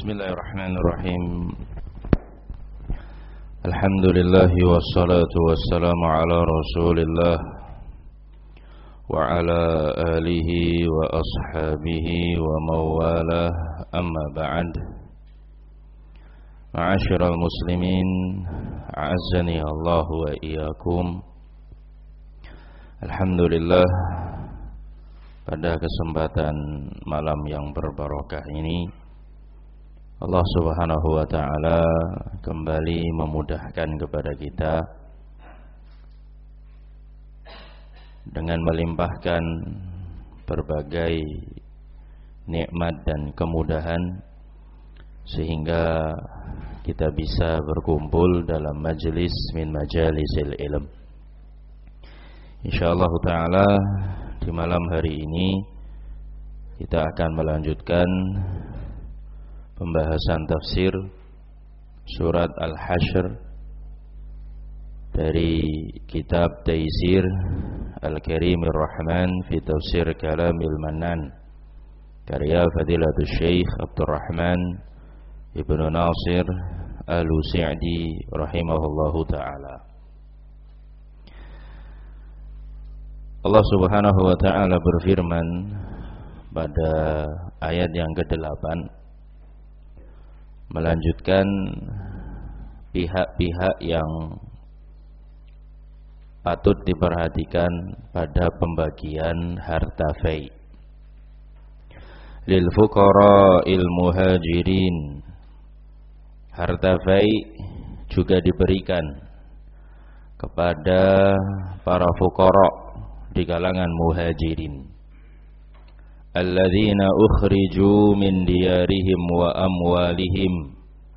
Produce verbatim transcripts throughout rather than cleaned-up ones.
Bismillahirrahmanirrahim. Alhamdulillah wassalatu wassalamu ala Rasulillah wa ala alihi wa ashabihi wa mawalah, amma ba'd. Ma'asyiral muslimin, a'azzani Allah wa iyyakum. Alhamdulillah, pada kesempatan malam yang berbarokah ini Allah Subhanahu wa ta'ala kembali memudahkan kepada kita dengan melimpahkan berbagai nikmat dan kemudahan sehingga kita bisa berkumpul dalam majelis min majalisil ilm. Insyaallah ta'ala di malam hari ini kita akan melanjutkan pembahasan tafsir surat Al-Hasyr dari kitab Taisir Al-Karimir Rahman fi Tafsir Kalamil Mannan karya Fadilatul Syekh Abdurrahman Ibnu Nasir Al-Sa'di rahimahullahu ta'ala. Allah Subhanahu wa ta'ala berfirman pada ayat yang kedelapan, melanjutkan pihak-pihak yang patut diperhatikan pada pembagian harta fai. Lil fuqara'il muhajirin, harta fai juga diberikan kepada para fuqara di kalangan muhajirin, alladzina ukhriju min diyarihim wa amwalihim,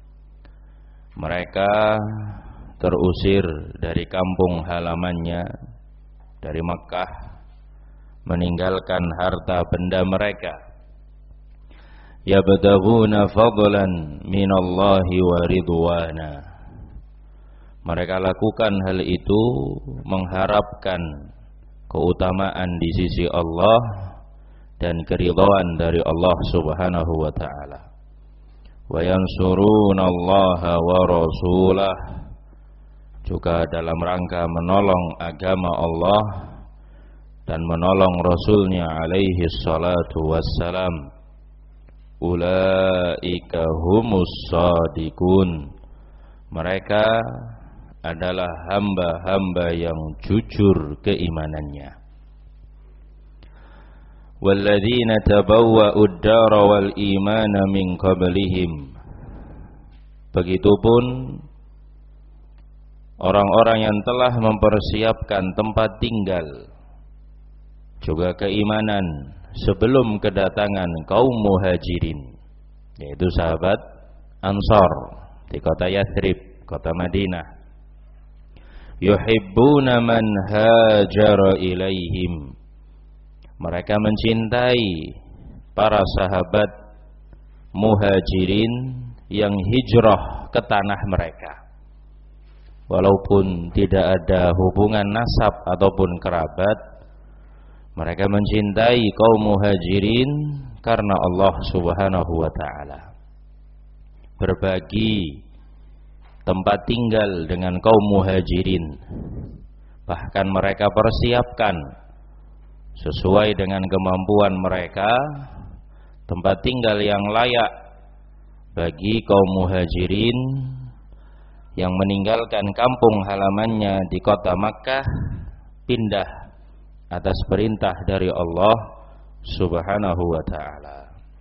mereka terusir dari kampung halamannya, dari Makkah, meninggalkan harta benda mereka. Yabtaghuna fadlan minallahi wa ridwana, mereka lakukan hal itu mengharapkan keutamaan di sisi Allah dan keridhaan dari Allah Subhanahu wa ta'ala. Wa yansurunallaha wa rasulah, juga dalam rangka menolong agama Allah dan menolong Rasulnya alaihi salatu wassalam. Ulaika humus shadiqun, mereka adalah hamba-hamba yang jujur keimanannya. Walladzina tabawwa'u ad-dara wal imana min qablihim, begitupun orang-orang yang telah mempersiapkan tempat tinggal juga keimanan sebelum kedatangan kaum muhajirin, yaitu sahabat Ansar di kota Yathrib, kota Madinah. Yuhibbuna man hajara ilaihim, mereka mencintai para sahabat muhajirin yang hijrah ke tanah mereka, walaupun tidak ada hubungan nasab ataupun kerabat. Mereka mencintai kaum muhajirin karena Allah Subhanahu wa ta'ala. Berbagi tempat tinggal dengan kaum muhajirin, bahkan mereka persiapkan sesuai dengan kemampuan mereka tempat tinggal yang layak bagi kaum muhajirin yang meninggalkan kampung halamannya di kota Makkah, pindah atas perintah dari Allah Subhanahu wa ta'ala.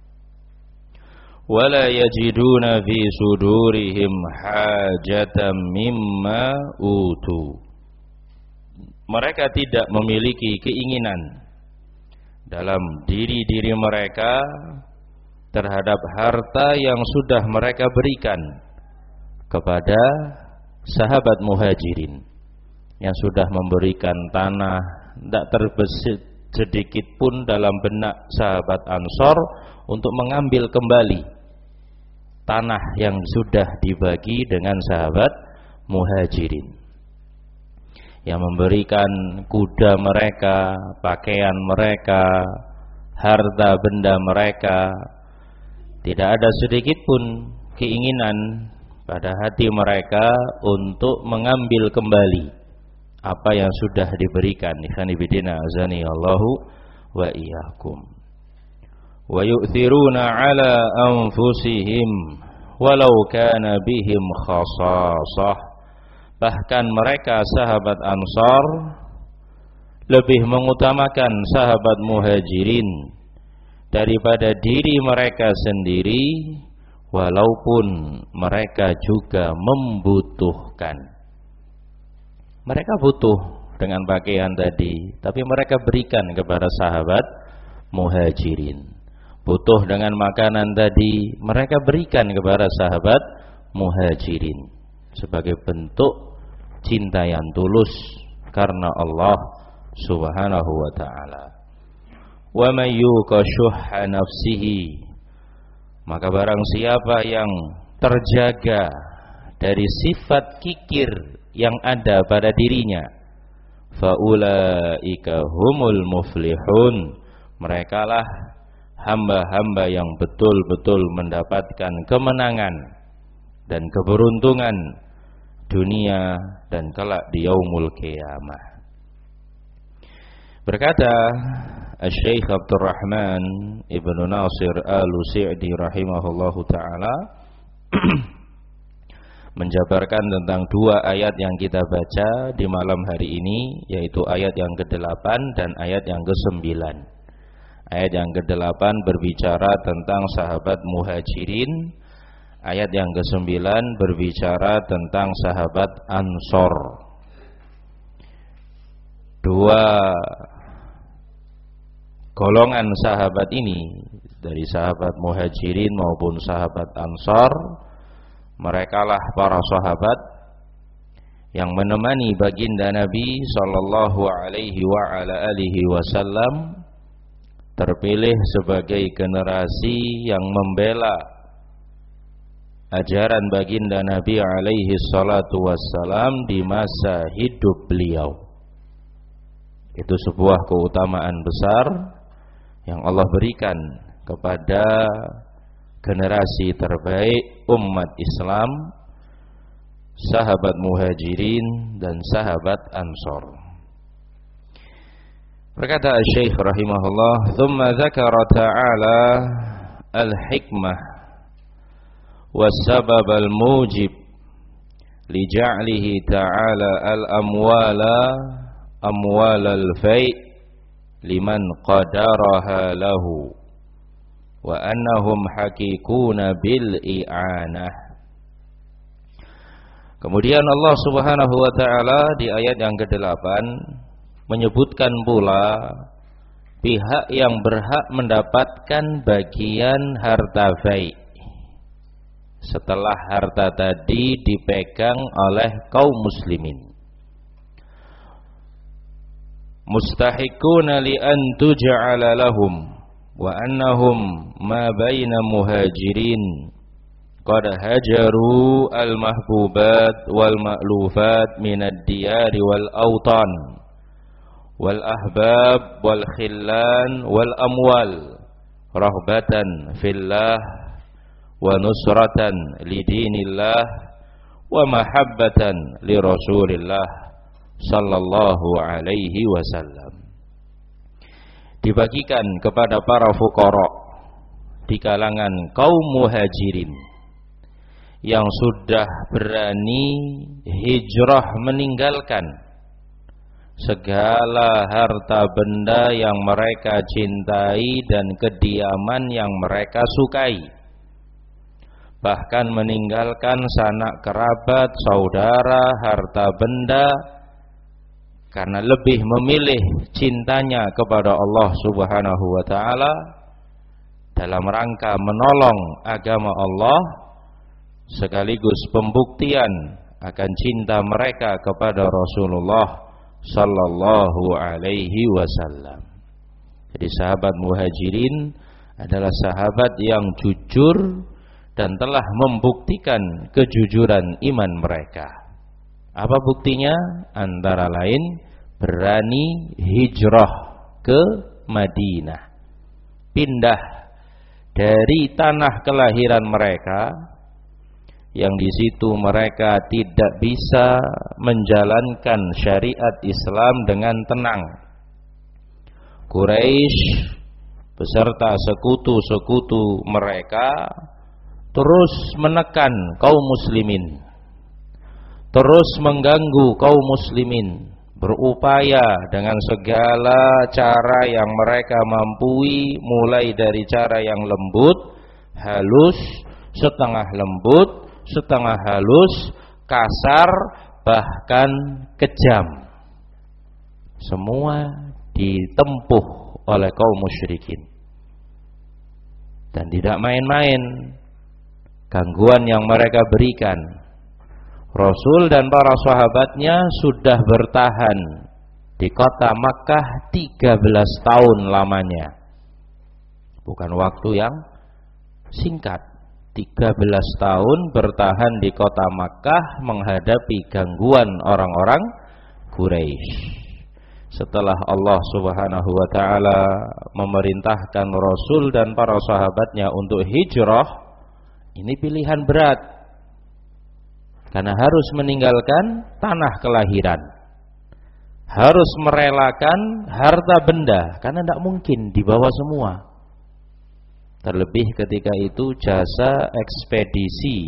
Wala yajiduna fi sudurihim hajatan mimma utu, mereka tidak memiliki keinginan dalam diri-diri mereka terhadap harta yang sudah mereka berikan kepada sahabat muhajirin, yang sudah memberikan tanah. Tidak terbesit sedikit pun dalam benak sahabat Ansor untuk mengambil kembali tanah yang sudah dibagi dengan sahabat muhajirin, yang memberikan kuda mereka, pakaian mereka, harta benda mereka, Tidak ada sedikit pun keinginan pada hati mereka untuk mengambil kembali apa yang sudah diberikan. Ikhwani bidina azani Allahu wa iyyakum. Wa yu'thiruna ala anfusihim walau kana bihim khasasah. Bahkan mereka sahabat Ansar lebih mengutamakan sahabat Muhajirin daripada diri mereka sendiri, walaupun mereka juga membutuhkan. Mereka butuh dengan pakaian tadi, tapi mereka berikan kepada sahabat Muhajirin. Butuh dengan makanan tadi, mereka berikan kepada sahabat Muhajirin sebagai bentuk cinta yang tulus karena Allah Subhanahu wa ta'ala. Wa may yuqa syuhha nafsihi, maka barang siapa yang terjaga dari sifat kikir yang ada pada dirinya, faulaika humul muflihun, merekalah hamba-hamba yang betul-betul mendapatkan kemenangan dan keberuntungan dunia dan kelak di yaumul qiyamah. Berkata Syekh Abdurrahman Ibnu Nasir Al-Sa'di rahimahullahu ta'ala menjabarkan tentang dua ayat yang kita baca di malam hari ini, yaitu ayat yang kedelapan dan ayat yang kesembilan. Ayat yang kedelapan berbicara tentang sahabat Muhajirin, ayat yang kesembilan berbicara tentang sahabat Ansor. Dua golongan sahabat ini, dari sahabat Muhajirin maupun sahabat Ansar, merekalah para sahabat yang menemani baginda Nabi sallallahu alaihi wa ala alihi wasallam, terpilih sebagai generasi yang membela ajaran baginda Nabi alaihi salatu wassalam di masa hidup beliau. Itu sebuah keutamaan besar yang Allah berikan kepada generasi terbaik umat Islam, sahabat Muhajirin dan sahabat Ansor. Berkata Syekh rahimahullah, "Tsumma dzakara ta'ala al-hikmah was-sabab al-mujib li ja'lihi ta'ala al-amwala amwal al-fai' liman qadaraha lahu wa annahum hakikuna bil i'anah." Kemudian Allah Subhanahu wa taala di ayat yang kedelapan menyebutkan pula pihak yang berhak mendapatkan bagian harta fai' setelah harta tadi dipegang oleh kaum muslimin. Mustahiquna li an tuj'ala lahum wa annahum ma baina muhajirin qad hajaru al mahbubat wal ma'lufat min ad-diyar wal awtan wal ahbab wal khillan wal amwal rahbatan fillah wa nusratan li dinillah wa mahabbatan li rasulillah sallallahu alaihi wasallam. Dibagikan kepada para fuqara di kalangan kaum muhajirin yang sudah berani hijrah meninggalkan segala harta benda yang mereka cintai dan kediaman yang mereka sukai, bahkan meninggalkan sanak kerabat, saudara, harta benda, karena lebih memilih cintanya kepada Allah Subhanahu wa taala dalam rangka menolong agama Allah, sekaligus pembuktian akan cinta mereka kepada Rasulullah sallallahu alaihi wasallam. Jadi sahabat Muhajirin adalah sahabat yang jujur dan telah membuktikan kejujuran iman mereka. Apa buktinya? Antara lain berani hijrah ke Madinah, pindah dari tanah kelahiran mereka, yang di situ mereka tidak bisa menjalankan syariat Islam dengan tenang. Quraisy beserta sekutu-sekutu mereka terus menekan kaum muslimin, terus mengganggu kaum muslimin, berupaya dengan segala cara yang mereka mampu, mulai dari cara yang lembut, halus, setengah lembut, setengah halus, kasar, bahkan kejam. Semua ditempuh oleh kaum musyrikin. Dan tidak main-main gangguan yang mereka berikan. Rasul dan para sahabatnya sudah bertahan di kota Makkah tiga belas tahun lamanya. Bukan waktu yang singkat. tiga belas tahun bertahan di kota Makkah menghadapi gangguan orang-orang Quraisy. Setelah Allah Subhanahu wa taala memerintahkan Rasul dan para sahabatnya untuk hijrah, ini pilihan berat. Karena harus meninggalkan tanah kelahiran, harus merelakan harta benda, karena tidak mungkin dibawa semua. Terlebih ketika itu jasa ekspedisi,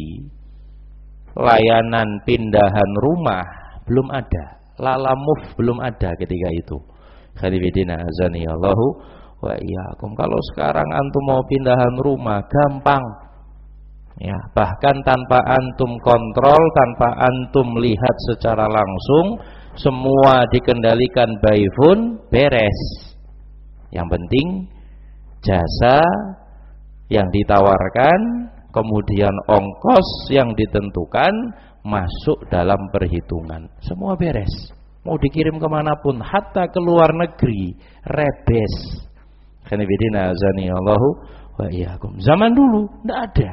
layanan pindahan rumah belum ada, lalamuf belum ada ketika itu. Khalifidina azani Allahu wa iyyakum. Kalau sekarang antum mau pindahan rumah gampang. Ya, bahkan tanpa antum kontrol, tanpa antum lihat secara langsung, semua dikendalikan by phone, beres. Yang penting jasa yang ditawarkan, kemudian ongkos yang ditentukan masuk dalam perhitungan, semua beres. Mau dikirim kemanapun, hatta ke luar negeri, rebes. Khanifidina azani Allahu wa iyyakum. Zaman dulu tidak ada.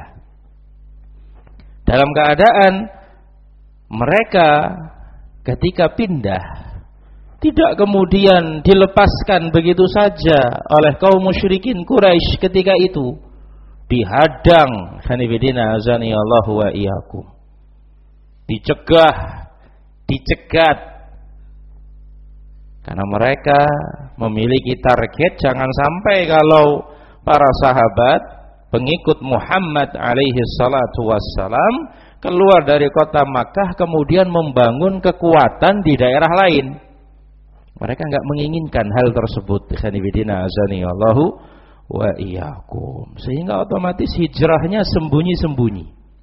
Dalam keadaan mereka ketika pindah, tidak kemudian dilepaskan begitu saja oleh kaum musyrikin Quraisy ketika itu, dihadang, khanifidina azani Allahu wa iyyakum, dicegah, dicegat, karena mereka memiliki target jangan sampai kalau para sahabat pengikut Muhammad alaihi salatu wassalam keluar dari kota Makkah kemudian membangun kekuatan di daerah lain. Mereka enggak menginginkan hal tersebut. Khanifidina azani Allahu wa iyyakum. Sehingga otomatis hijrahnya sembunyi-sembunyi.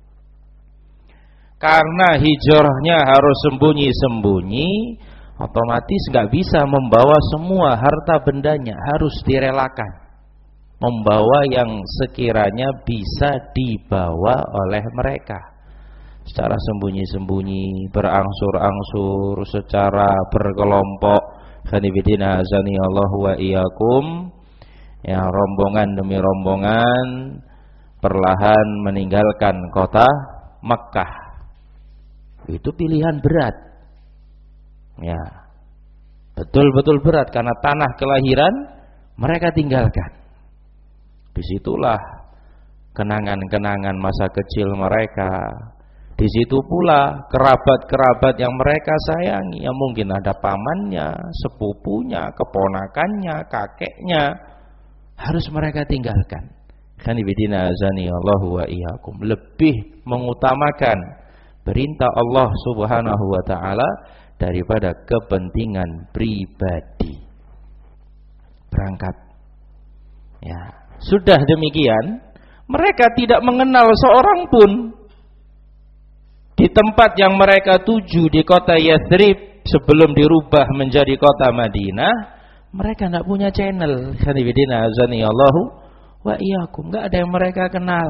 Karena hijrahnya harus sembunyi-sembunyi, otomatis enggak bisa membawa semua harta bendanya, harus direlakan. Membawa yang sekiranya bisa dibawa oleh mereka secara sembunyi-sembunyi, berangsur-angsur, secara berkelompok. Khanifidina azani Allahu wa iyyakum. Ya, rombongan demi rombongan perlahan meninggalkan kota Makkah. Itu pilihan berat. Ya, betul-betul berat karena tanah kelahiran mereka tinggalkan. Disitulah kenangan-kenangan masa kecil mereka. Di situ pula kerabat-kerabat yang mereka sayangi, yang mungkin ada pamannya, sepupunya, keponakannya, kakeknya, harus mereka tinggalkan. Khanifidina azani Allahu wa iyyakum. Lebih mengutamakan perintah Allah Subhanahu wa taala daripada kepentingan pribadi. Berangkat. Ya. Sudah demikian, mereka tidak mengenal seorang pun di tempat yang mereka tuju di kota Yathrib sebelum dirubah menjadi kota Madinah. Mereka tidak punya channel. Khanifidina azani Allahu wa iyyakum. Tidak ada yang mereka kenal.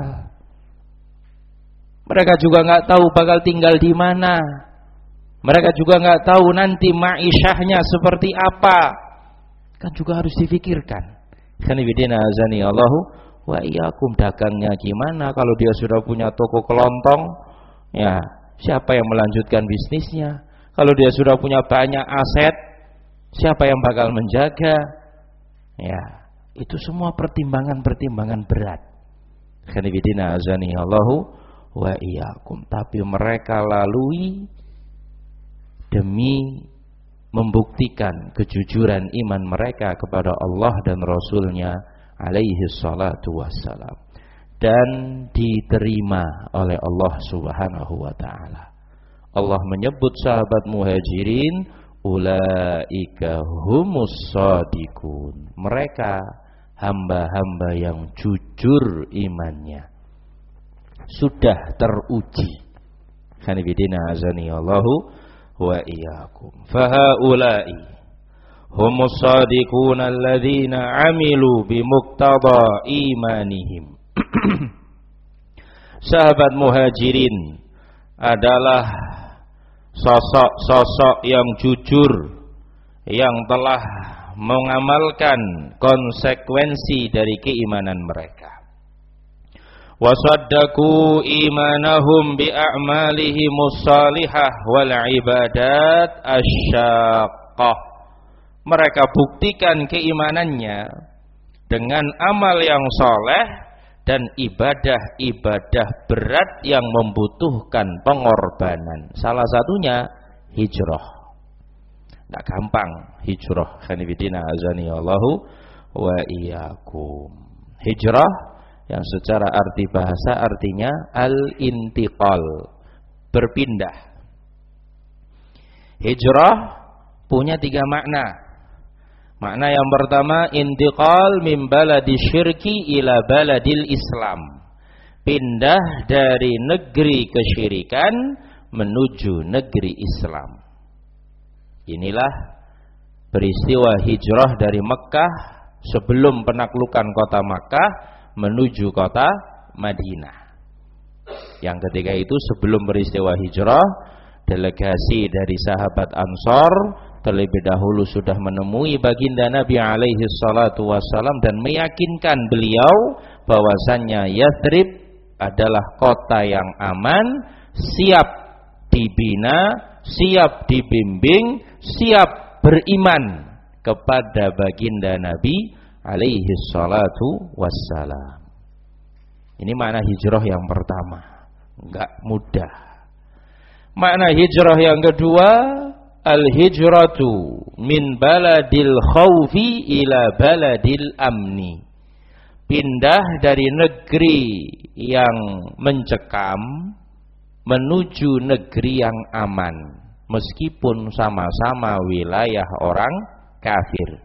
Mereka juga tidak tahu bakal tinggal di mana. Mereka juga tidak tahu nanti ma'isyahnya seperti apa. Kan juga harus difikirkan. Khanifidina azani Allahu wa iyyakum. Dagangnya gimana kalau dia sudah punya toko kelontong? Ya, siapa yang melanjutkan bisnisnya? Kalau dia sudah punya banyak aset, siapa yang bakal menjaga? Ya, itu semua pertimbangan-pertimbangan berat. Khanifidina azani Allahu wa iyyakum. Tapi mereka lalui demi membuktikan kejujuran iman mereka kepada Allah dan Rasulnya alaihi salatu wassalam, dan diterima oleh Allah subhanahu wa ta'ala. Allah menyebut sahabat muhajirin, ulaika humus shadiqun, mereka hamba-hamba yang jujur imannya, sudah teruji. Khanifidina azani Allahu wa iyyakum. Fahaulai humus shadiquna alladzina amilu bimuqtada imanihim. Sahabat muhajirin adalah sosok-sosok yang jujur, yang telah mengamalkan konsekuensi dari keimanan mereka. Wasaddaku imanahum bi'a'malihimus salihah wal ibadat asyaqqah. Mereka buktikan keimanannya dengan amal yang soleh dan ibadah-ibadah berat yang membutuhkan pengorbanan. Salah satunya hijrah. Tidak gampang hijrah. Khanifidina azani Allahu wa iyyakum. Hijrah yang secara arti bahasa artinya al-intiqal, berpindah. Hijrah punya tiga makna. Makna yang pertama, intiqal min baladi syirki ila baladil Islam. Pindah dari negeri kesyirikan menuju negeri Islam. Inilah peristiwa hijrah dari Mekah sebelum penaklukan kota Makkah menuju kota Madinah. Yang ketiga itu sebelum peristiwa hijrah, delegasi dari sahabat Ansor terlebih dahulu sudah menemui baginda Nabi alaihi salatu wassalam dan meyakinkan beliau bahwasannya Yathrib adalah kota yang aman, siap dibina, siap dibimbing, siap beriman kepada baginda Nabi alaihi salatu wassalam. Ini makna hijrah yang pertama, enggak mudah. Makna hijrah yang kedua, al-hijratu min baladil khawfi ila baladil amni. Pindah dari negeri yang mencekam menuju negeri yang aman, meskipun sama-sama wilayah orang kafir.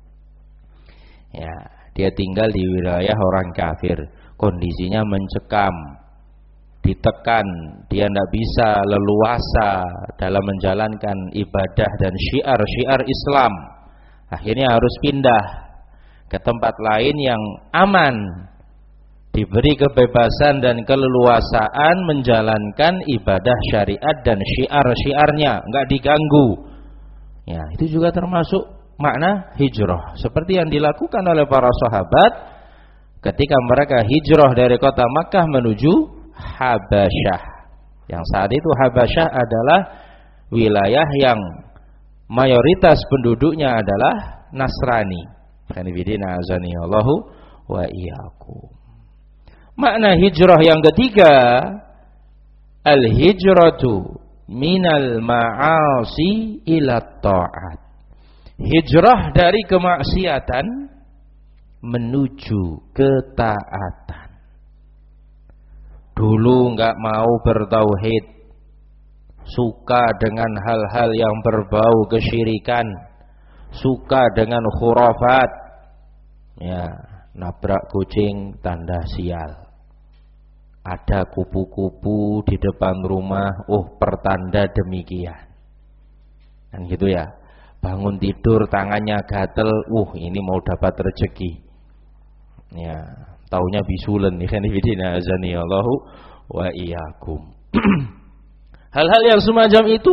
Ya, dia tinggal di wilayah orang kafir, kondisinya mencekam, ditekan, dia tidak bisa leluasa dalam menjalankan ibadah dan syiar-syiar Islam. Akhirnya harus pindah ke tempat lain yang aman, diberi kebebasan dan keleluasaan menjalankan ibadah syariat dan syiar-syiarnya, enggak diganggu. Ya, itu juga termasuk makna hijrah, seperti yang dilakukan oleh para sahabat ketika mereka hijrah dari kota Makkah menuju Habasyah. Yang saat itu Habasyah adalah wilayah yang mayoritas penduduknya adalah Nasrani. Khanifidina azani Allahu wa iyyakum. Makna hijrah yang ketiga, al-hijratu minal ma'asi ila ta'at. Hijrah dari kemaksiatan menuju ketaatan. Dulu enggak mau bertauhid, suka dengan hal-hal yang berbau kesyirikan, suka dengan khurafat, ya, nabrak kucing tanda sial. Ada kupu-kupu di depan rumah, oh pertanda demikian. Kan gitu ya. Bangun tidur tangannya gatel, uh ini mau dapat rezeki. Ya, taunya bisulen nih kan ibidina azani Allahu wa iyyakum. Hal-hal yang semacam itu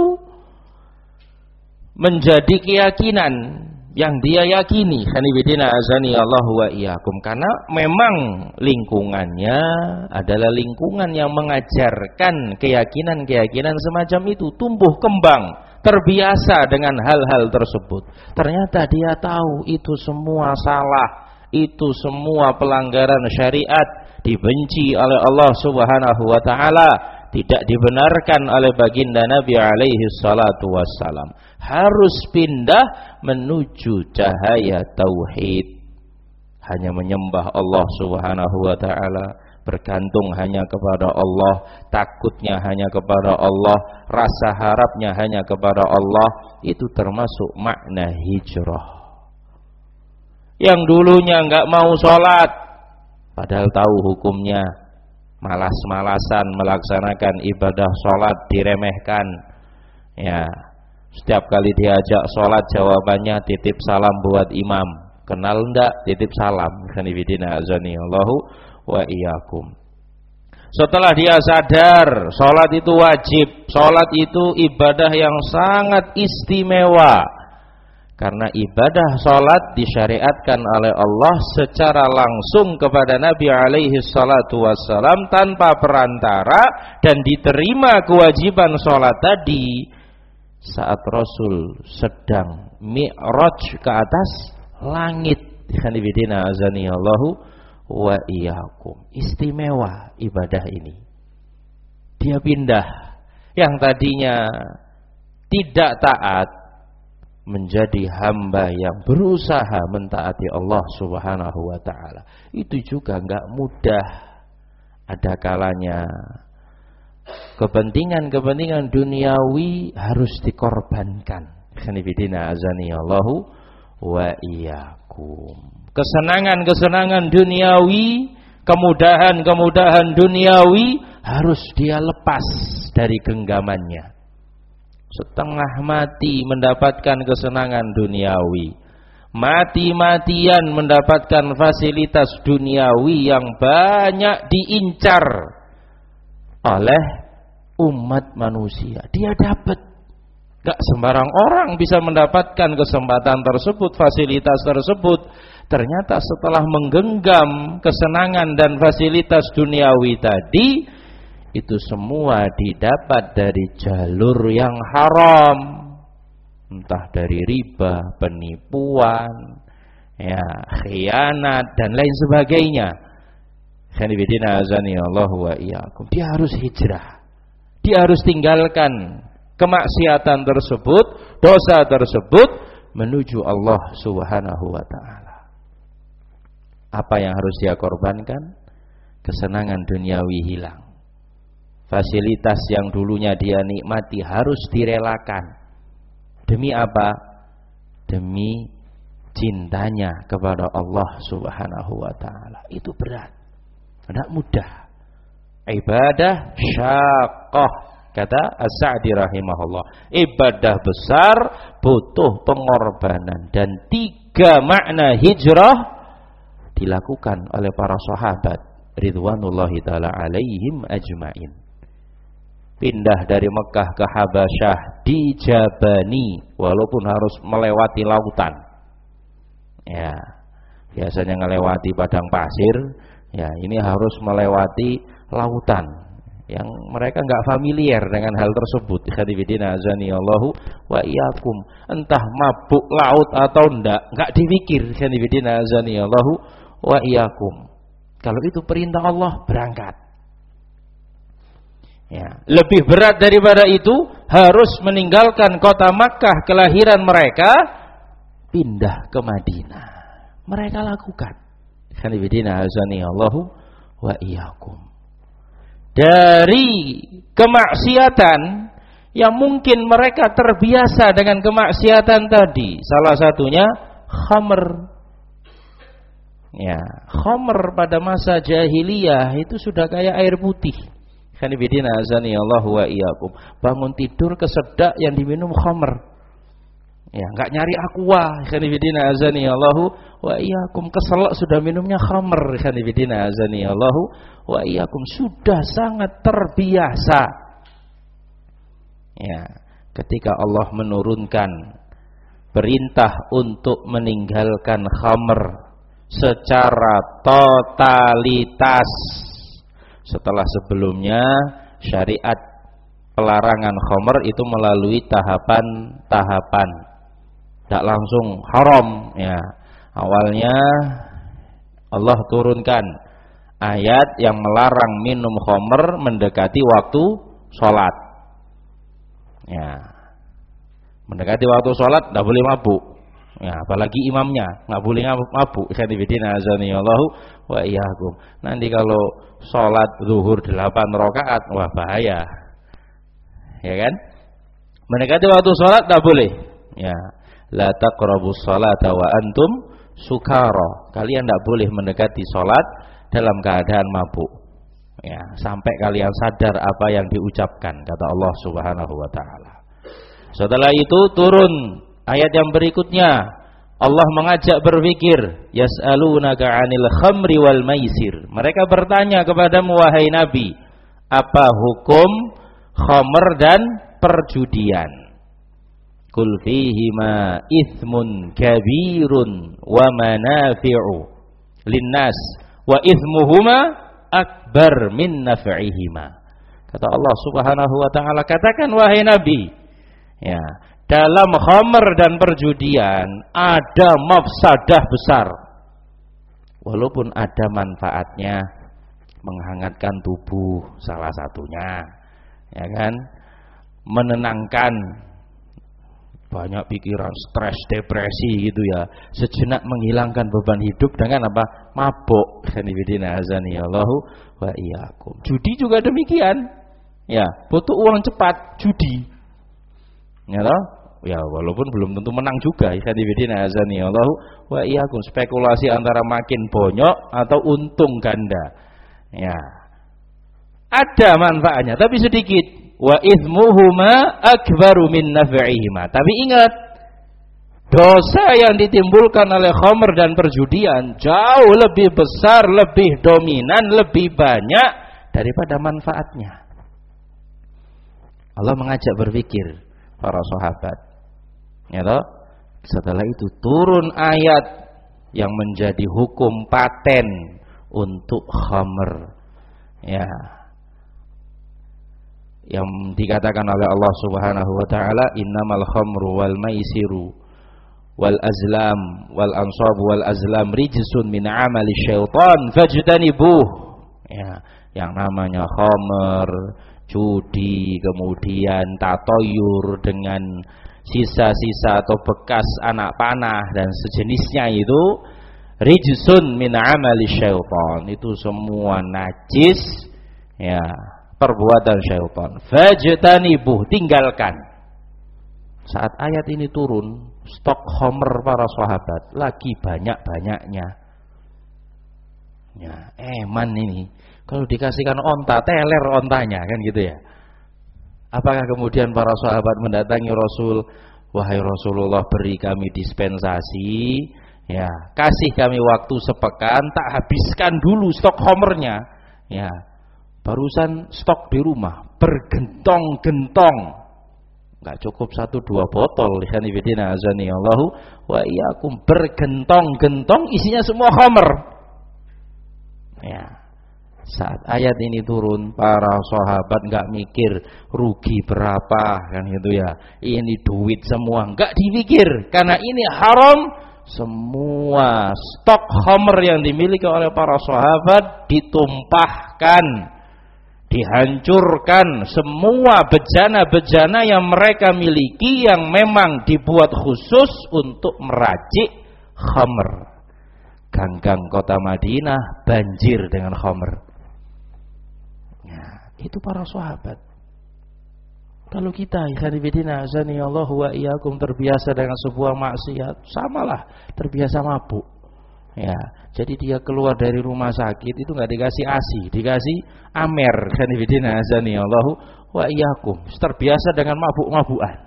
menjadi keyakinan yang dia yakini, kan ibidina azani Allahu wa iyyakum, karena memang lingkungannya adalah lingkungan yang mengajarkan keyakinan-keyakinan semacam itu, tumbuh kembang, terbiasa dengan hal-hal tersebut. Ternyata dia tahu itu semua salah, itu semua pelanggaran syariat, dibenci oleh Allah Subhanahu wa taala, tidak dibenarkan oleh baginda Nabi alaihi salatu wassalam. Harus pindah menuju cahaya tauhid. Hanya menyembah Allah Subhanahu wa taala, bergantung hanya kepada Allah, takutnya hanya kepada Allah, rasa harapnya hanya kepada Allah, itu termasuk makna hijrah. Yang dulunya enggak mau sholat, padahal tahu hukumnya, malas-malasan melaksanakan ibadah sholat, diremehkan. Ya, setiap kali diajak sholat jawabannya titip salam buat imam. Kenal enggak? Titip salam. Khanifidina azani Allahu wa iyyakum. Setelah dia sadar sholat itu wajib, sholat itu ibadah yang sangat istimewa, karena ibadah sholat disyariatkan oleh Allah secara langsung kepada Nabi alaihi salatu wassalam tanpa perantara, dan diterima kewajiban sholat tadi saat Rasul sedang mi'raj ke atas langit. Khanifidina azani Allahu wa iyyakum. Istimewa ibadah ini. Dia pindah yang tadinya tidak taat menjadi hamba yang berusaha mentaati Allah Subhanahu wa taala. Itu juga enggak mudah. Ada kalanya kepentingan-kepentingan duniawi harus dikorbankan. Khanifidina azani Allahu wa iyyakum. Kesenangan-kesenangan duniawi, kemudahan-kemudahan duniawi harus dia lepas dari genggamannya. Setengah mati mendapatkan kesenangan duniawi, mati-matian mendapatkan fasilitas duniawi yang banyak diincar oleh umat manusia. Dia dapat. Gak sembarang orang bisa mendapatkan kesempatan tersebut, fasilitas tersebut. Ternyata setelah menggenggam kesenangan dan fasilitas duniawi tadi, itu semua didapat dari jalur yang haram, entah dari riba, penipuan, ya, khianat dan lain sebagainya. Khanifidina azani Allah wa iyyakum. Dia harus hijrah. Dia harus tinggalkan kemaksiatan tersebut, dosa tersebut, menuju Allah Subhanahu wa taala. Apa yang harus dia korbankan? Kesenangan duniawi hilang. Fasilitas yang dulunya dia nikmati harus direlakan. Demi apa? Demi cintanya kepada Allah Subhanahu wa taala. Itu berat. Tidak mudah. Ibadah syaqqah, kata As-Sa'di rahimahullah. Ibadah besar butuh pengorbanan, dan tiga makna hijrah dilakukan oleh para sahabat ridwanullahi taala alaihim ajmain. Pindah dari Mekah ke Habasyah dijabani, walaupun harus melewati lautan. Ya, biasanya melewati padang pasir, ya ini harus melewati lautan yang mereka enggak familiar dengan hal tersebut. Khadibidina azani Allahu wa iyyakum. Entah mabuk laut atau enggak, enggak dipikir. Khadibidina azani Allahu wa iyyakum. Kalau itu perintah Allah, berangkat. Ya, lebih berat daripada itu, harus meninggalkan kota Makkah kelahiran mereka, pindah ke Madinah. Mereka lakukan. Khadibidina azani Allahu wa iyyakum. Dari kemaksiatan yang mungkin mereka terbiasa dengan kemaksiatan tadi, salah satunya khamr. Ya, khamr pada masa jahiliyah itu sudah kayak air putih. Khanifidina azani Allahu wa iyyakum. Bangun tidur kesedak yang diminum khamr. Ya, enggak nyari aqua. Khanifidina azani Allahu wa iyyakum. Keselak sudah minumnya khamr. Khanifidina azani Allahu wa iyyakum. Sudah sangat terbiasa. Ya, ketika Allah menurunkan perintah untuk meninggalkan khamr secara totalitas, setelah sebelumnya syariat pelarangan khamr itu melalui tahapan-tahapan, tidak langsung haram. Ya, awalnya Allah turunkan Ayat yang melarang minum khamr mendekati waktu sholat. Ya, mendekati waktu sholat tidak boleh mabuk. Ya, apalagi imamnya nggak boleh mabuk. Khadibidina azanillahu wa iyyakum. Nanti kalau sholat zuhur delapan rakaat, wah bahaya. Ya kan? Mendekati waktu sholat tidak boleh. Ya, la taqrabus sholata wa antum sukara. Kalian tidak boleh mendekati sholat dalam keadaan mabuk. Ya, sampai kalian sadar apa yang diucapkan, kata Allah Subhanahu wa taala. Setelah itu turun ayat yang berikutnya. Allah mengajak berpikir, yas'alunaka 'anil khamri wal maisir. Mereka bertanya kepadamu wahai Nabi, apa hukum khamr dan perjudian? Qul fihima ithmun kabirun wa manafi'u linnas wa ithmuhuma akbar min naf'ihima. Kata Allah Subhanahu wa taala, katakan wahai Nabi, ya, dalam khamr dan perjudian ada mafsadah besar. Walaupun ada manfaatnya, menghangatkan tubuh salah satunya, ya kan? Menenangkan banyak pikiran, stres, depresi gitu ya. Sejenak menghilangkan beban hidup dengan apa? Mabuk. Khadibidina azanillahu wa iyyakum. Judi juga demikian. Ya, butuh uang cepat, judi. Ya toh? Ya, walaupun belum tentu menang juga. Khadibidina azanillahu wa iyyakum. Spekulasi antara makin bonyok atau untung ganda. Ya. Ada manfaatnya tapi sedikit. Wa ithmuhuma akbaru min naf'ihima. Tapi ingat, dosa yang ditimbulkan oleh khamr dan perjudian jauh lebih besar, lebih dominan, lebih banyak daripada manfaatnya. Allah mengajak berpikir para sahabat. Ya toh? Setelah itu turun ayat yang menjadi hukum paten untuk khamr. Ya. Yang dikatakan oleh Allah Subhanahu wa taala, innamal khamru wal maisiru wal azlam wal ansab wal azlam rijsun min amali syaitan fajtanibuh. Ya, yang namanya khamr, judi, kemudian tatoyur dengan sisa-sisa atau bekas anak panah dan sejenisnya itu rijsun min amali syaitan. Itu semua najis, ya, perbuatan syaitan. Fajtanibuh, tinggalkan. Saat ayat ini turun, stok khamr para sahabat lagi banyak-banyaknya. Ya, eman ini. Kalau dikasihkan onta, teler ontanya, kan gitu ya. Apakah kemudian para sahabat mendatangi Rasul, wahai Rasulullah, beri kami dispensasi, ya, kasih kami waktu sepekan, tak habiskan dulu stok khamrnya. Ya. Barusan stok di rumah bergentong-gentong, nggak cukup satu dua botol. Khadibidina azanillahu wa iyyakum, bergentong-gentong isinya semua khamr. Ya, saat ayat ini turun, para sahabat nggak mikir rugi berapa, kan gitu ya. Ini duit semua, nggak dipikir karena ini haram. Semua stok khamr yang dimiliki oleh para sahabat ditumpahkan, dihancurkan. Semua bejana-bejana yang mereka miliki yang memang dibuat khusus untuk meracik khamr. Ganggang kota Madinah banjir dengan khamr. Ya, itu para sahabat. Kalau kita ikhwanifidina azanillahu wa iyyakum terbiasa dengan sebuah maksiat, samalah terbiasa mabuk. Ya, jadi dia keluar dari rumah sakit itu nggak dikasih ASI, dikasih Amer. Ikhwanifidina azanillahu wa iyyakum, terbiasa dengan mabuk-mabukan.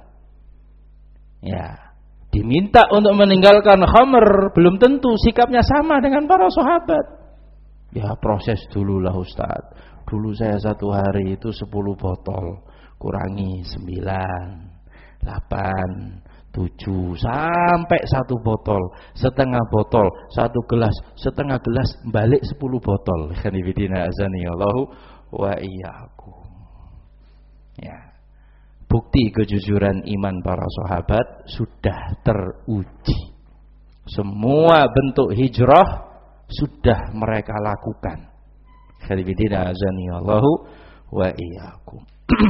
Ya, diminta untuk meninggalkan khamr, belum tentu sikapnya sama dengan para sahabat. Ya, proses dululah Ustaz. Dulu saya satu hari itu sepuluh botol, kurangi sembilan, delapan, tujuh, sampai satu botol, setengah botol, satu gelas, setengah gelas, balik sepuluh botol. Khanifidina azanillahu wa iyyakum. Ya, bukti kejujuran iman para sahabat sudah teruji. Semua bentuk hijrah sudah mereka lakukan. Khalifidina azani Allahu wa iyyakum.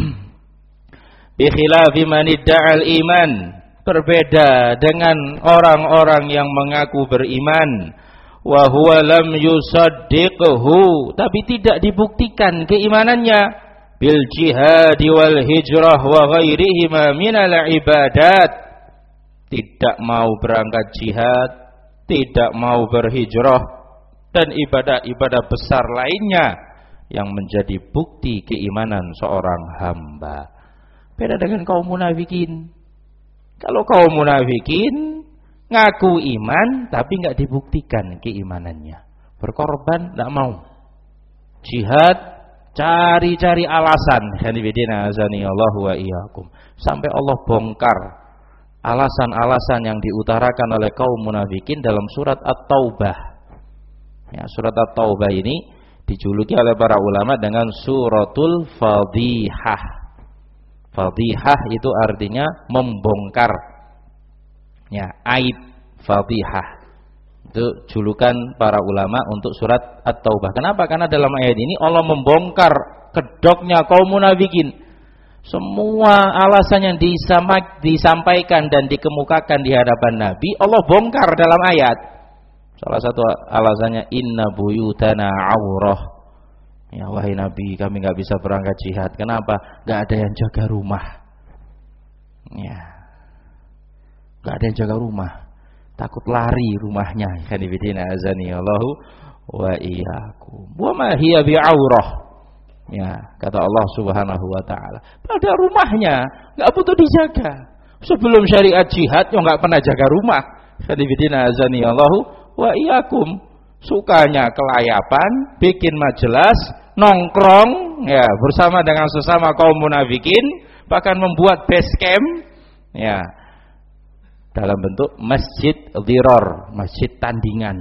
Bi khilafi man idda'al iman, berbeda dengan orang-orang yang mengaku beriman, wa huwa lam yusaddiqhu, tapi tidak dibuktikan keimanannya, bil jihad wal hijrah wa ghairihima minal ibadat, tidak mau berangkat jihad, tidak mau berhijrah, dan ibadah-ibadah besar lainnya yang menjadi bukti keimanan seorang hamba. Beda dengan kaum munafikin. Kalau kaum munafikin ngaku iman tapi nggak dibuktikan keimanannya, berkorban nggak mau, jihad cari-cari alasan, hanifidina azani Allah wa iyyakum, sampai Allah bongkar alasan-alasan yang diutarakan oleh kaum munafikin dalam surat At-Taubah. Ya, surat At-Taubah ini dijuluki oleh para ulama dengan suratul fadhihah. Fadhihah itu artinya membongkar, ya, aib. Fadhihah itu julukan para ulama untuk surat At-Taubah. Kenapa? Karena dalam ayat ini Allah membongkar kedoknya kaum munafikin. Semua alasan yang disampaikan dan dikemukakan di hadapan Nabi, Allah bongkar dalam ayat. Salah satu alasannya, inna buyutana aurah. Ya, wahai Nabi, kami nggak bisa berangkat jihad. Kenapa? Nggak ada yang jaga rumah. Ya, nggak ada yang jaga rumah. Takut lari rumahnya. Khanifidina azani Allahu wa iyyakum. Wa ma hiya bi'aurah. Ya, kata Allah Subhanahu wa taala. Pada rumahnya nggak butuh dijaga. Sebelum syariat jihad, yang nggak pernah jaga rumah. Khanifidina azani Allahu wa iyyakum. Sukanya kelayapan, bikin majelis, nongkrong, ya, bersama dengan sesama kaum munafikin, bahkan membuat base camp, ya, dalam bentuk masjid dhirar, masjid tandingan,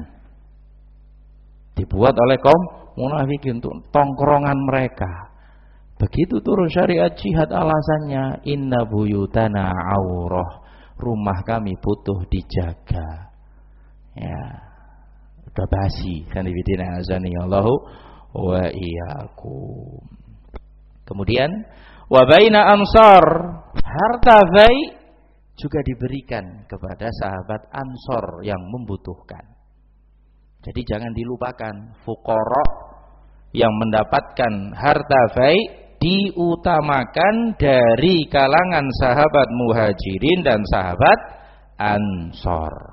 dibuat oleh kaum munafikin untuk tongkrongan mereka. Begitu turun syariat jihad, alasannya inna buyutana aurah, rumah kami butuh dijaga. Ya, udah basi. Khanifidina azani Allahu wa iyyakum. Kemudian wa baina ansar, harta baik juga diberikan kepada sahabat Ansor yang membutuhkan. Jadi jangan dilupakan, fuqara yang mendapatkan harta baik diutamakan dari kalangan sahabat Muhajirin dan sahabat Ansor.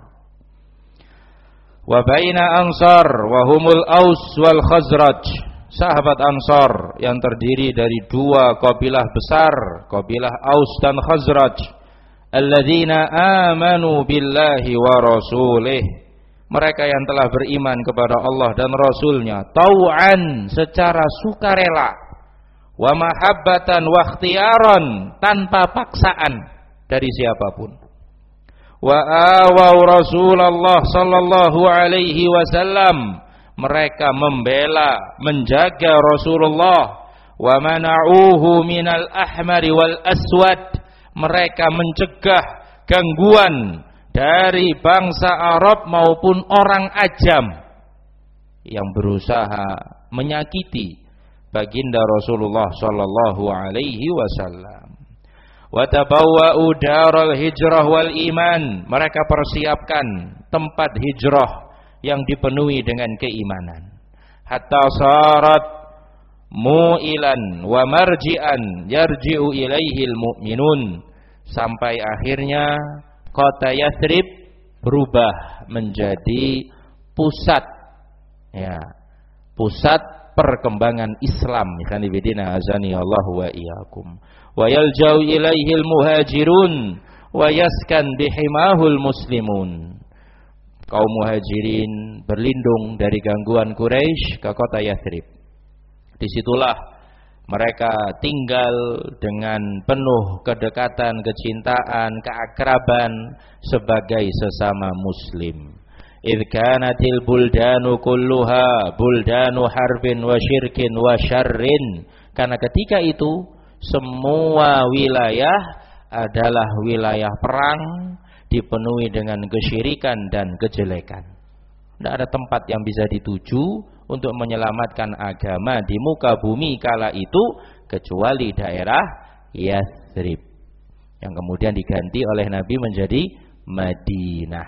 Wa baina ansar wa humul Aus wal Khazraj, sahabat Ansar yang terdiri dari dua kabilah besar, kabilah Aus dan Khazraj, alladzina amanu billahi wa rasulih, mereka yang telah beriman kepada Allah dan Rasulnya, tau'an, secara sukarela, wa mahabbatan wa ikhtiyaran, tanpa paksaan dari siapapun. Wa awaw Rasulullah sallallahu alaihi wasallam, mereka membela, menjaga Rasulullah. Wa mana'uhu minal ahmari wal aswad, mereka mencegah gangguan dari bangsa Arab maupun orang ajam yang berusaha menyakiti baginda Rasulullah sallallahu alaihi wasallam. Wa tabawwa'u daral hijrah wal iman, mereka persiapkan tempat hijrah yang dipenuhi dengan keimanan. Hatta sarat mu'ilan wa marji'an yarji'u ilaihil mu'minun, sampai akhirnya kota Yathrib berubah menjadi pusat, ya, pusat perkembangan Islam. Khanifidina azani Allah wa iyyakum. Wa yaljau ilaihil muhajirun wa yaskan bihimahul muslimun. Kaum muhajirin berlindung dari gangguan Quraisy ke kota Yathrib. Disitulah mereka tinggal dengan penuh kedekatan, kecintaan, keakraban sebagai sesama muslim. Idh kanatil buldanu kulluha buldanu harbin wa syirkin wa syarrin, karena ketika itu semua wilayah adalah wilayah perang, dipenuhi dengan kesyirikan dan kejelekan. Tidak ada tempat yang bisa dituju untuk menyelamatkan agama di muka bumi kala itu kecuali daerah Yathrib yang kemudian diganti oleh Nabi menjadi Madinah.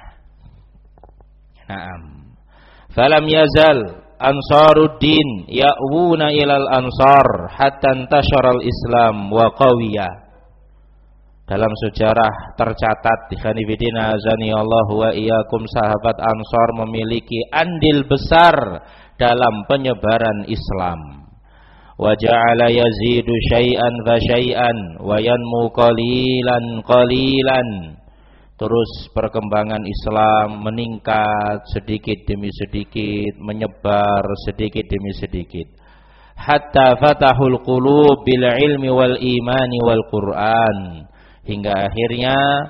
Naam. Falam yazal Ansaruddin ya'wuna ilal ansar hatta intashara al-Islam wa qawiyah. Dalam sejarah tercatat di khanifidina azani Allah wa iyyakum, sahabat Ansar memiliki andil besar dalam penyebaran Islam. Wa ja'ala yazidu syai'an fa syai'an wa yanmu qalilan qalilan. Terus perkembangan Islam meningkat sedikit demi sedikit, menyebar sedikit demi sedikit. Hatta fatahul qulub bil ilmi wal imani wal Qur'an. Hingga akhirnya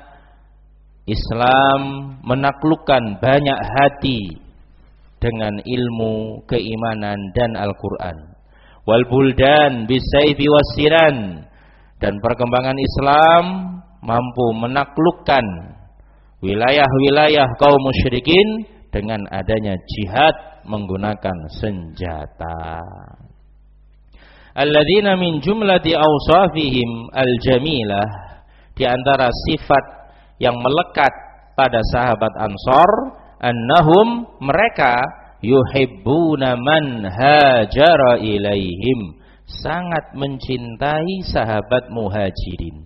Islam menaklukkan banyak hati dengan ilmu, keimanan dan Al-Quran. Wal buldan bisayfi wassiran, dan perkembangan Islam mampu menaklukkan wilayah-wilayah kaum musyrikin dengan adanya jihad menggunakan senjata. Alladzina min jumlati awsafihim al-jamilah, di antara sifat yang melekat pada sahabat Ansar, annahum, mereka, yuhibbuna man hajara ilaihim, sangat mencintai sahabat muhajirin.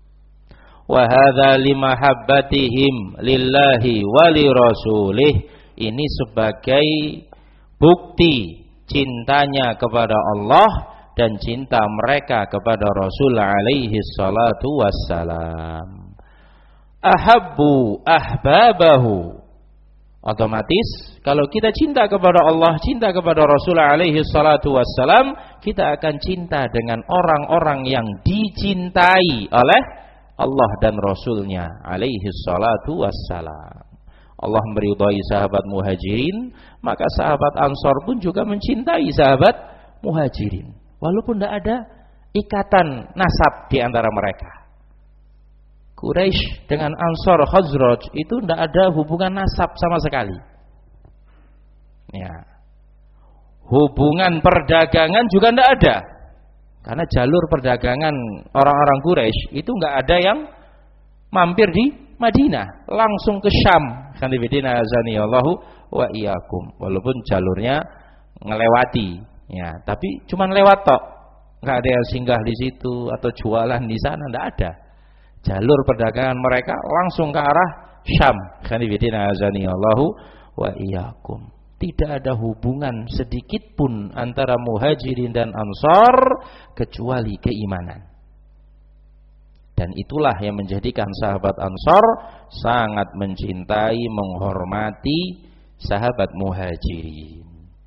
Wa hadza limahabbatihim lillahi wa li rasulih, ini sebagai bukti cintanya kepada Allah dan cinta mereka kepada Rasul alaihi salatu wassalam. Ahabbu ahbabahu, otomatis kalau kita cinta kepada Allah, cinta kepada Rasul alaihi salatu wassalam, kita akan cinta dengan orang-orang yang dicintai oleh Allah dan Rasulnya alaihi salatu wassalam. Allah meridhai sahabat muhajirin, maka sahabat Ansar pun juga mencintai sahabat muhajirin. Walaupun tidak ada ikatan nasab di antara mereka. Quraisy dengan Ansar Khazraj itu tidak ada hubungan nasab sama sekali. Ya. Hubungan perdagangan juga tidak ada. Karena jalur perdagangan orang-orang Quraisy itu tidak ada yang mampir di Madinah, langsung ke Syam. Khanifidina azani Allahu wa iyyakum. Walaupun jalurnya ngelewati, ya, tapi cuman lewat tok, nggak ada yang singgah di situ atau jualan di sana, nggak ada. Jalur perdagangan mereka langsung ke arah Syam. Khanifidina azani Allahu wa iyyakum. Tidak ada hubungan sedikit pun antara muhajirin dan Ansar kecuali keimanan. Dan itulah yang menjadikan sahabat Ansar sangat mencintai, menghormati sahabat muhajirin.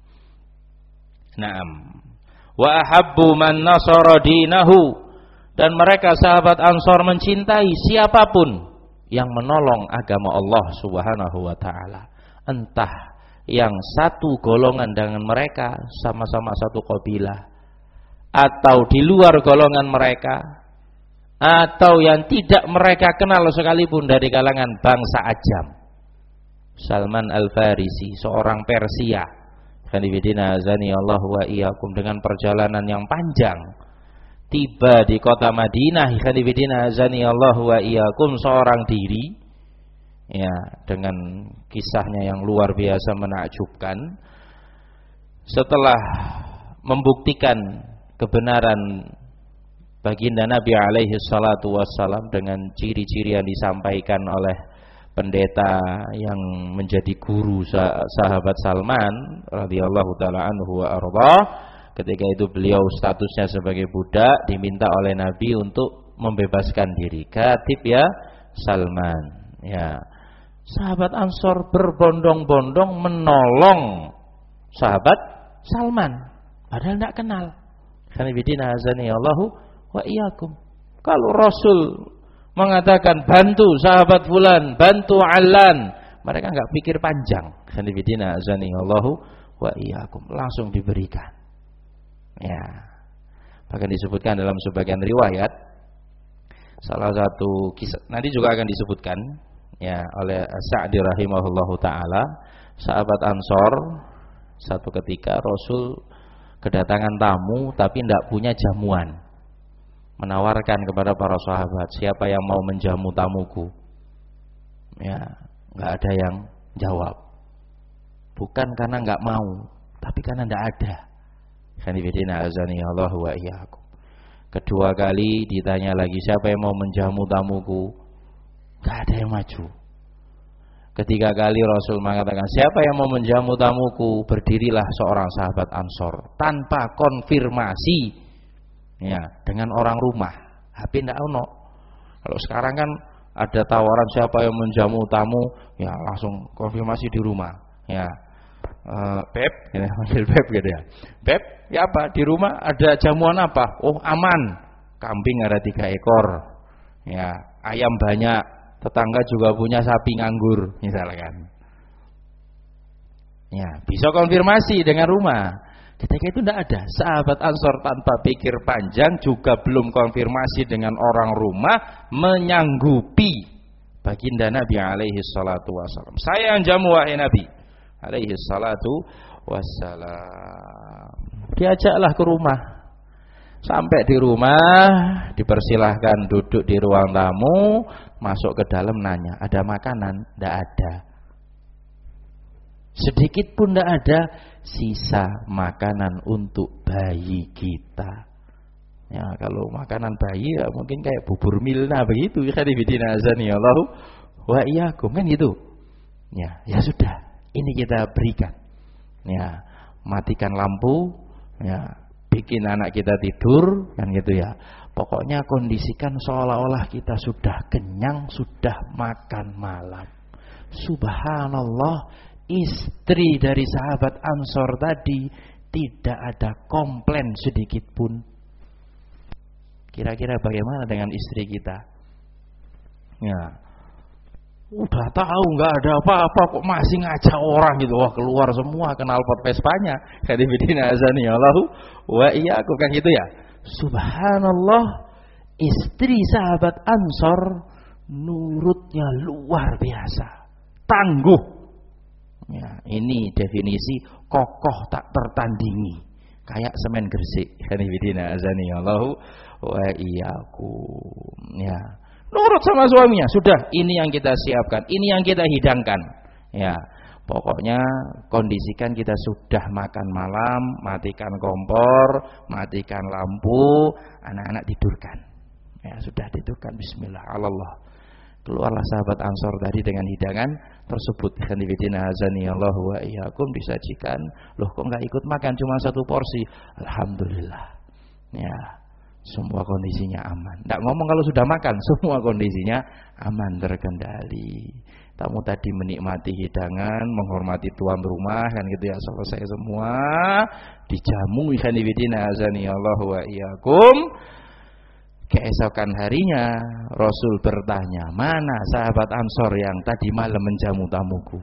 Naam. Wa ahabbu man nasara dinahu, dan mereka sahabat Ansar mencintai siapapun yang menolong agama Allah Subhanahu wa taala. Entah yang satu golongan dengan mereka, sama-sama satu kabilah, atau di luar golongan mereka, atau yang tidak mereka kenal sekalipun dari kalangan bangsa Ajam. Salman Al-Farisi, seorang Persia, Khanifidina azani Allah wa iyyakum, dengan perjalanan yang panjang tiba di kota Madinah. Khanifidina azani Allah wa iyyakum, seorang diri, ya, dengan kisahnya yang luar biasa menakjubkan. Setelah membuktikan kebenaran baginda Nabi alaihi salatu wassalam dengan ciri-ciri yang disampaikan oleh pendeta yang menjadi guru sahabat Salman radhiyallahu taala anhu wa arda, ketika itu beliau statusnya sebagai budak, diminta oleh Nabi untuk membebaskan diri. Katib ya Salman, ya. Sahabat Ansar berbondong-bondong menolong sahabat Salman, padahal tidak kenal. Khanifidina azani Allahu wa iyyakum. Kalau Rasul mengatakan bantu sahabat fulan, bantu Allan, mereka enggak pikir panjang. Khanifidina azani Allahu wa iyyakum, langsung diberikan. Ya. Bahkan disebutkan dalam sebagian riwayat, salah satu kisah nanti juga akan disebutkan, ya, oleh Sa'di rahimahullahu taala, sahabat Ansor Satu ketika Rasul kedatangan tamu tapi tidak punya jamuan. Menawarkan kepada para sahabat, siapa yang mau menjamu tamuku? Ya, nggak ada yang jawab. Bukan karena nggak mau, tapi karena tidak ada. Khanifidina azani Allah wa iyyakum. Kedua kali ditanya lagi, siapa yang mau menjamu tamuku? Nggak ada yang maju. Ketiga kali Rasul mengatakan, siapa yang mau menjamu tamuku? Berdirilah seorang sahabat Ansor tanpa konfirmasi. Ya, dengan orang rumah. H P ndak ono. Kalau sekarang kan ada tawaran siapa yang menjamu tamu, ya langsung konfirmasi di rumah. Ya, uh, Beb, ya, panggil Beb gitu ya. Beb, ya apa? Di rumah ada jamuan apa? Oh aman. Kambing ada tiga ekor. Ya, ayam banyak. Tetangga juga punya sapi nganggur, misalkan. Ya, bisa konfirmasi dengan rumah. Ketika itu tidak ada. Sahabat Ansor tanpa pikir panjang juga belum konfirmasi dengan orang rumah, menyanggupi baginda Nabi alaihi salatu wassalam. Saya yang jamu wahai Nabi alaihi salatu wassalam. Diajaklah ke rumah. Sampai di rumah, dipersilahkan duduk di ruang tamu, masuk ke dalam nanya, ada makanan? Tidak ada. Sedikit pun tidak ada sisa makanan untuk bayi kita. Ya, kalau makanan bayi ya mungkin kayak bubur milna begitu. Khadifidina azani Allahu wa iyyakum kan gitu. Ya, ya sudah, ini kita berikan. Ya, matikan lampu, ya, bikin anak kita tidur kan gitu ya. Pokoknya kondisikan seolah-olah kita sudah kenyang, sudah makan malam. Subhanallah, istri dari sahabat Ansor tadi tidak ada komplain sedikit pun. Kira-kira bagaimana dengan istri kita? Ya, udah tahu nggak ada apa-apa kok masih ngajak orang gitu. Wah, keluar semua knalpot Vespanya. Khadifidina azani Allahu wa iyyakum kan gitu ya. Subhanallah, istri sahabat Ansor nurutnya luar biasa, tangguh. Ya, ini definisi kokoh tak tertandingi, kayak semen Gresik. Khadifidina azani Allahu wa iyyakum. Ya, nurut sama suaminya. Sudah, ini yang kita siapkan, ini yang kita hidangkan. Ya, pokoknya kondisikan kita sudah makan malam, matikan kompor, matikan lampu, anak-anak tidurkan. Ya, sudah tidurkan. Bismillah, Allah. Keluarlah sahabat Ansor tadi dengan hidangan tersebut. Khadifidina azani Allah wa iyyakum, disajikan. Loh, kok enggak ikut makan, cuma satu porsi? Alhamdulillah. Ya, semua kondisinya aman. Tidak ngomong kalau sudah makan, semua kondisinya aman, terkendali. Tamu tadi menikmati hidangan, menghormati tuan rumah, kan gitu ya, selesai semua, dijamu. Khadifidina azani Allah wa iyyakum. Keesokan harinya Rasul bertanya, mana sahabat Ansor yang tadi malam menjamu tamuku?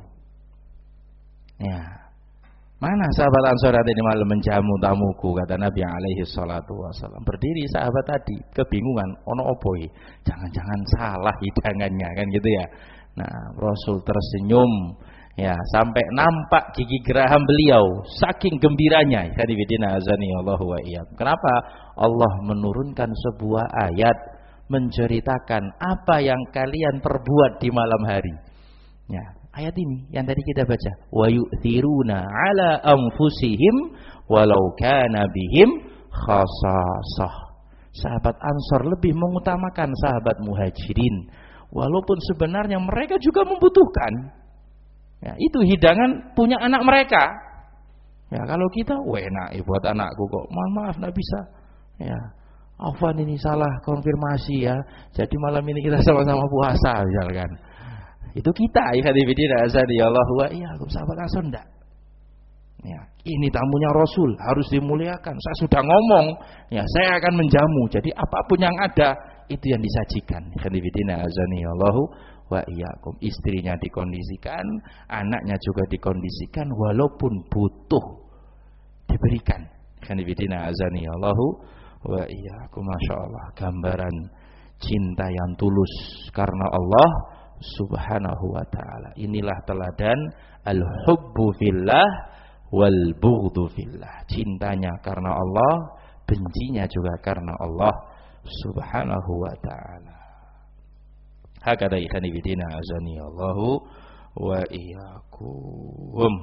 Ya, mana sahabat Ansor yang tadi malam menjamu tamuku? Kata Nabi alaihi salatu wassalam. Berdiri sahabat tadi, kebingungan, ono opoi, jangan-jangan salah hidangannya, kan gitu ya. Nah, Rasul tersenyum, ya, sampai nampak gigi geraham beliau, saking gembiranya. Khadifidina azani Allahu wa iyyakum. Kenapa? Allah menurunkan sebuah ayat menceritakan apa yang kalian perbuat di malam hari. Ya, ayat ini yang tadi kita baca, wa yu'thiruna ala anfusihim walau kana bihim khasasah. Sahabat Ansor lebih mengutamakan sahabat Muhajirin walaupun sebenarnya mereka juga membutuhkan. Ya, itu hidangan punya anak mereka. Ya, kalau kita, wah enak ya buat anakku kok. Mohon maaf enggak bisa. Ya, Afwan ini salah konfirmasi ya. Jadi malam ini kita sama-sama puasa misalkan. Itu kita ya khadifidina azani Allahu wa iyyakum, sahabat Ansor enggak. Ya, ini tamunya Rasul, harus dimuliakan. Saya sudah ngomong, ya saya akan menjamu. Jadi apapun yang ada itu yang disajikan. Khadifidina azani Allahu wa iyyakum. Istrinya dikondisikan, anaknya juga dikondisikan, walaupun butuh diberikan. Khadifidina azani Allahu wa iyyakum. Masya Allah, gambaran cinta yang tulus karena Allah subhanahu wa ta'ala. Inilah teladan al-hubbu fillah wal bughdhu fillah. Cintanya karena Allah, bencinya juga karena Allah Subhanahu wa taala. Hakada ikhani bidina azani Allahu wa iyyakum.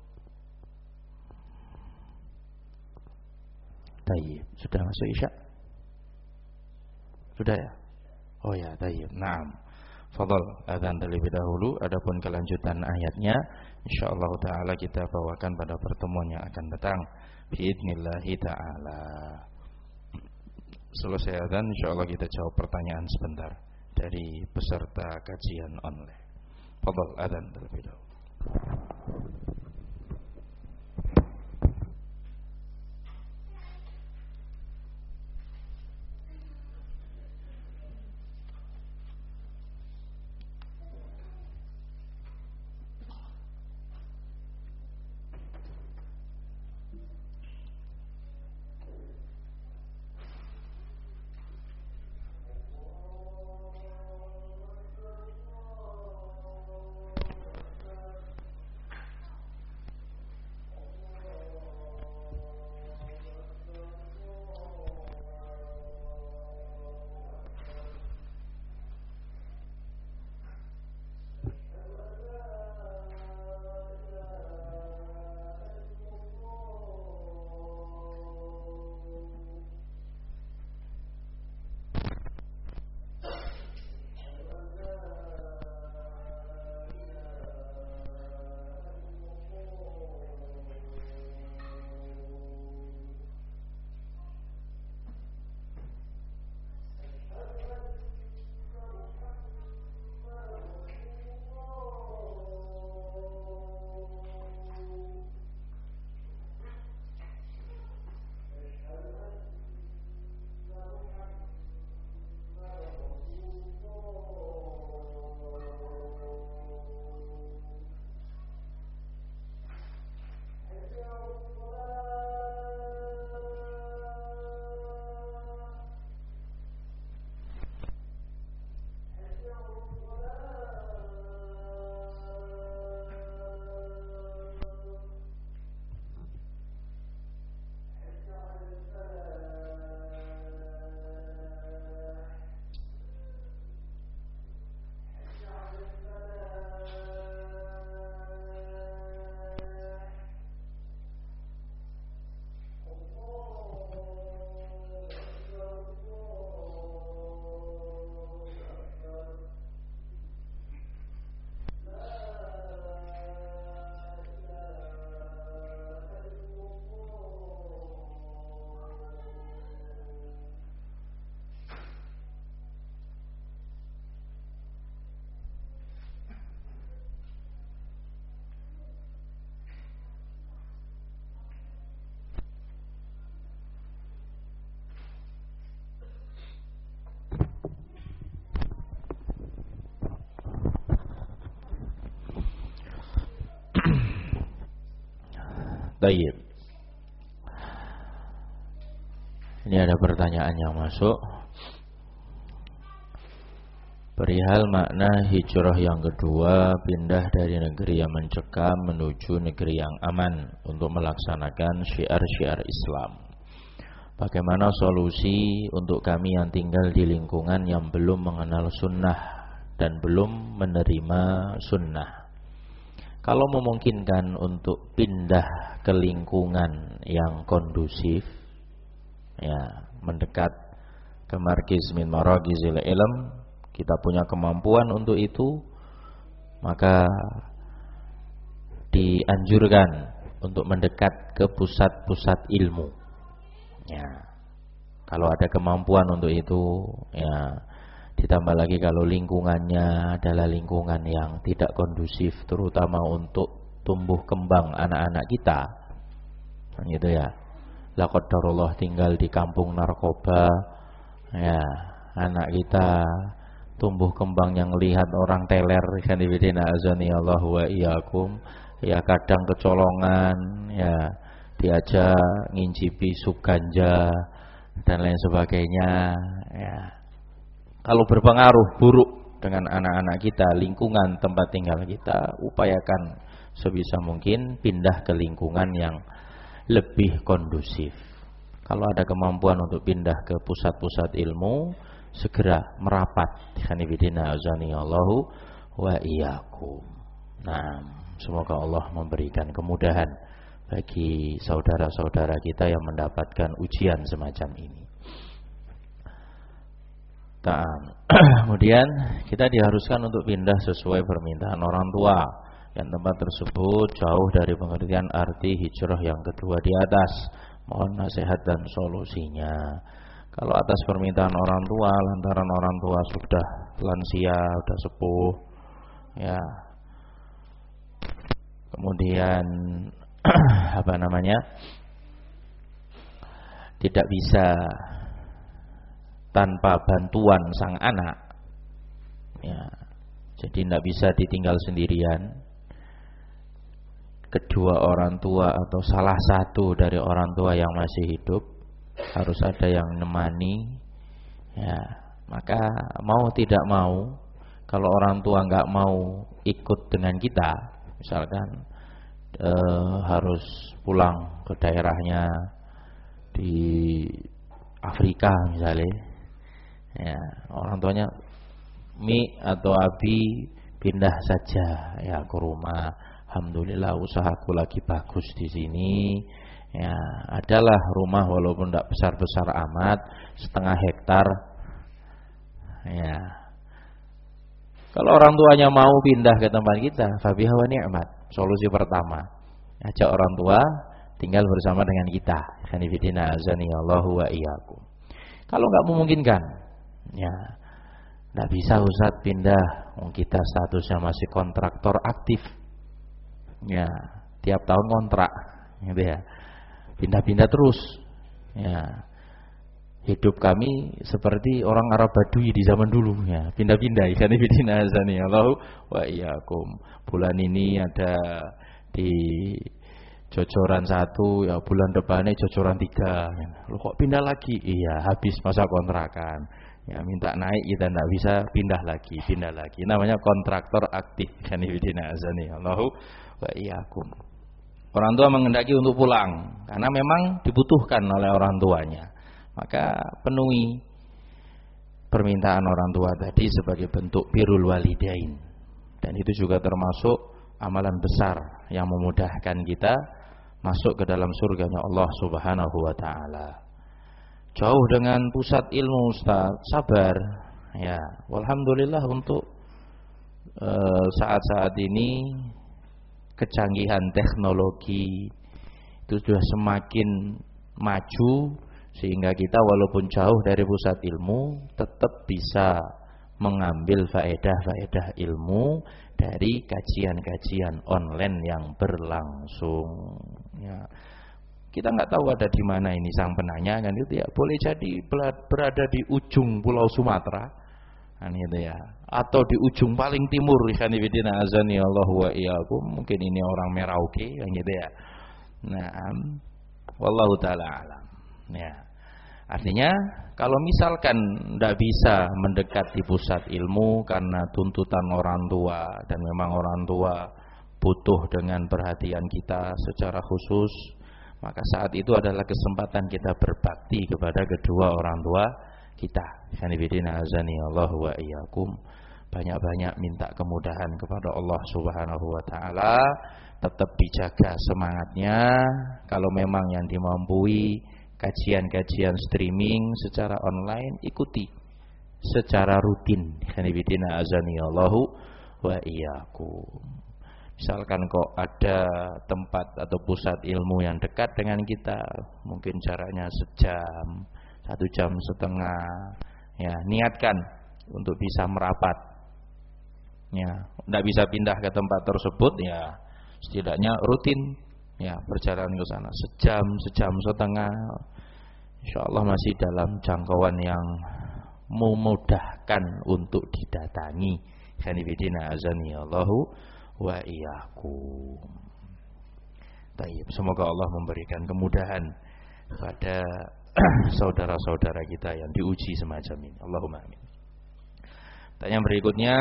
Tayyib, sudah masuk Isya? Sudah ya? Oh ya, tayyib. Naam. Fadhal adzan terlebih dahulu, adapun kelanjutan ayatnya insyaallah taala kita bawakan pada pertemuan yang akan datang biidznillah taala. Selesai adzan insyaallah kita jawab pertanyaan sebentar dari peserta kajian online. Fadhal adzan terlebih dahulu. Baik. Ini ada pertanyaan yang masuk. Perihal makna hijrah yang kedua, pindah dari negeri yang mencekam menuju negeri yang aman untuk melaksanakan syiar-syiar Islam. Bagaimana solusi untuk kami yang tinggal di lingkungan yang belum mengenal sunnah dan belum menerima sunnah? Kalau memungkinkan untuk pindah ke lingkungan yang kondusif, ya, mendekat ke markiz min maragizil ilm, kita punya kemampuan untuk itu, maka dianjurkan untuk mendekat ke pusat-pusat ilmu. Ya, kalau ada kemampuan untuk itu, ya, ditambah lagi kalau lingkungannya adalah lingkungan yang tidak kondusif, terutama untuk tumbuh kembang anak-anak kita, gitu ya. La qadarullah tinggal di kampung narkoba, ya, anak kita tumbuh kembang yang lihat orang teler, kan ibidina azani Allah wa iyyakum, ya kadang kecolongan, ya diajak ngincipi sup ganja dan lain sebagainya, ya. Kalau berpengaruh buruk dengan anak-anak kita, lingkungan tempat tinggal kita, upayakan sebisa mungkin pindah ke lingkungan yang lebih kondusif. Kalau ada kemampuan untuk pindah ke pusat-pusat ilmu, segera merapat. Hanifidina azani Allahu wa iyyakum. Nah, semoga Allah memberikan kemudahan bagi saudara-saudara kita yang mendapatkan ujian semacam ini. Kemudian kita diharuskan untuk pindah sesuai permintaan orang tua yang tempat tersebut jauh dari pengertian arti hijrah yang kedua di atas. Mohon nasihat dan solusinya. Kalau atas permintaan orang tua, lantaran orang tua sudah lansia, sudah sepuh, ya, kemudian apa namanya, tidak bisa tanpa bantuan sang anak, ya, jadi tidak bisa ditinggal sendirian. Kedua orang tua atau salah satu dari orang tua yang masih hidup harus ada yang menemani, ya, maka mau tidak mau, kalau orang tua nggak mau ikut dengan kita, misalkan eh, harus pulang ke daerahnya di Afrika misalnya, ya, orang tuanya Mi atau Abi pindah saja ya ke rumah. Alhamdulillah usahaku lagi bagus di sini. Ya, adalah rumah walaupun tidak besar-besar amat, setengah hektar. Ya. Kalau orang tuanya mau pindah ke tempat kita, fabiha wa ni'mat. Solusi pertama, ajak orang tua tinggal bersama dengan kita. Hanifidina azani Allahu wa iyyakum. Kalau nggak memungkinkan, ya, nggak bisa Ustaz pindah. Kita statusnya masih kontraktor aktif. Ya, tiap tahun kontrak, gitu ya. Pindah-pindah terus. Ya. Hidup kami seperti orang Arab Badui di zaman dulu, ya. Pindah-pindah. Hanifidina azani Allahu wa iyyakum. Bulan ini ada di Jocoran satu, ya bulan depannya Jocoran tiga. Loh kok pindah lagi? Iya, habis masa kontrakan. Ya, minta naik kita tidak bisa pindah lagi, pindah lagi. Namanya kontraktor aktif. Hanifidina azani Allahu wa iyyakum. Orang tua menghendaki untuk pulang karena memang dibutuhkan oleh orang tuanya. Maka penuhi permintaan orang tua tadi sebagai bentuk birrul walidain. Dan itu juga termasuk amalan besar yang memudahkan kita masuk ke dalam surganya Allah Subhanahu wa taala. Jauh dengan pusat ilmu, Ustaz, sabar. Ya, alhamdulillah untuk saat-saat uh, ini kecanggihan teknologi itu sudah semakin maju sehingga kita walaupun jauh dari pusat ilmu tetap bisa mengambil faedah-faedah ilmu dari kajian-kajian online yang berlangsung. Ya. Kita nggak tahu ada di mana ini sang penanya, kan itu ya. Boleh jadi berada di ujung Pulau Sumatera, kan itu ya. Atau di ujung paling timur, Hanifidina azani Allahu wa iyyakum. Mungkin ini orang Merauke, kan gitu ya. Nah, wallahu taala alam. Ya. Artinya kalau misalkan tidak bisa mendekat di pusat ilmu karena tuntutan orang tua dan memang orang tua butuh dengan perhatian kita secara khusus, maka saat itu adalah kesempatan kita berbakti kepada kedua orang tua kita. Hanifidina azani Allahu wa iyyakum. Banyak-banyak minta kemudahan kepada Allah Subhanahu wa taala, tetap dijaga semangatnya. Kalau memang yang dimampui kajian-kajian streaming secara online, ikuti secara rutin. Hanifidina azani Allahu wa iyyakum. Misalkan kok ada tempat atau pusat ilmu yang dekat dengan kita, mungkin jaraknya sejam, satu jam setengah, ya niatkan untuk bisa merapat. Ya, tidak bisa pindah ke tempat tersebut, ya setidaknya rutin, ya perjalanan ke sana sejam, sejam setengah, insya Allah masih dalam jangkauan yang memudahkan untuk didatangi. Hanifidina azani Allahu wa iyyakum. Baik, semoga Allah memberikan kemudahan kepada saudara-saudara kita yang diuji semacam ini. Allahumma amin. Tanya berikutnya,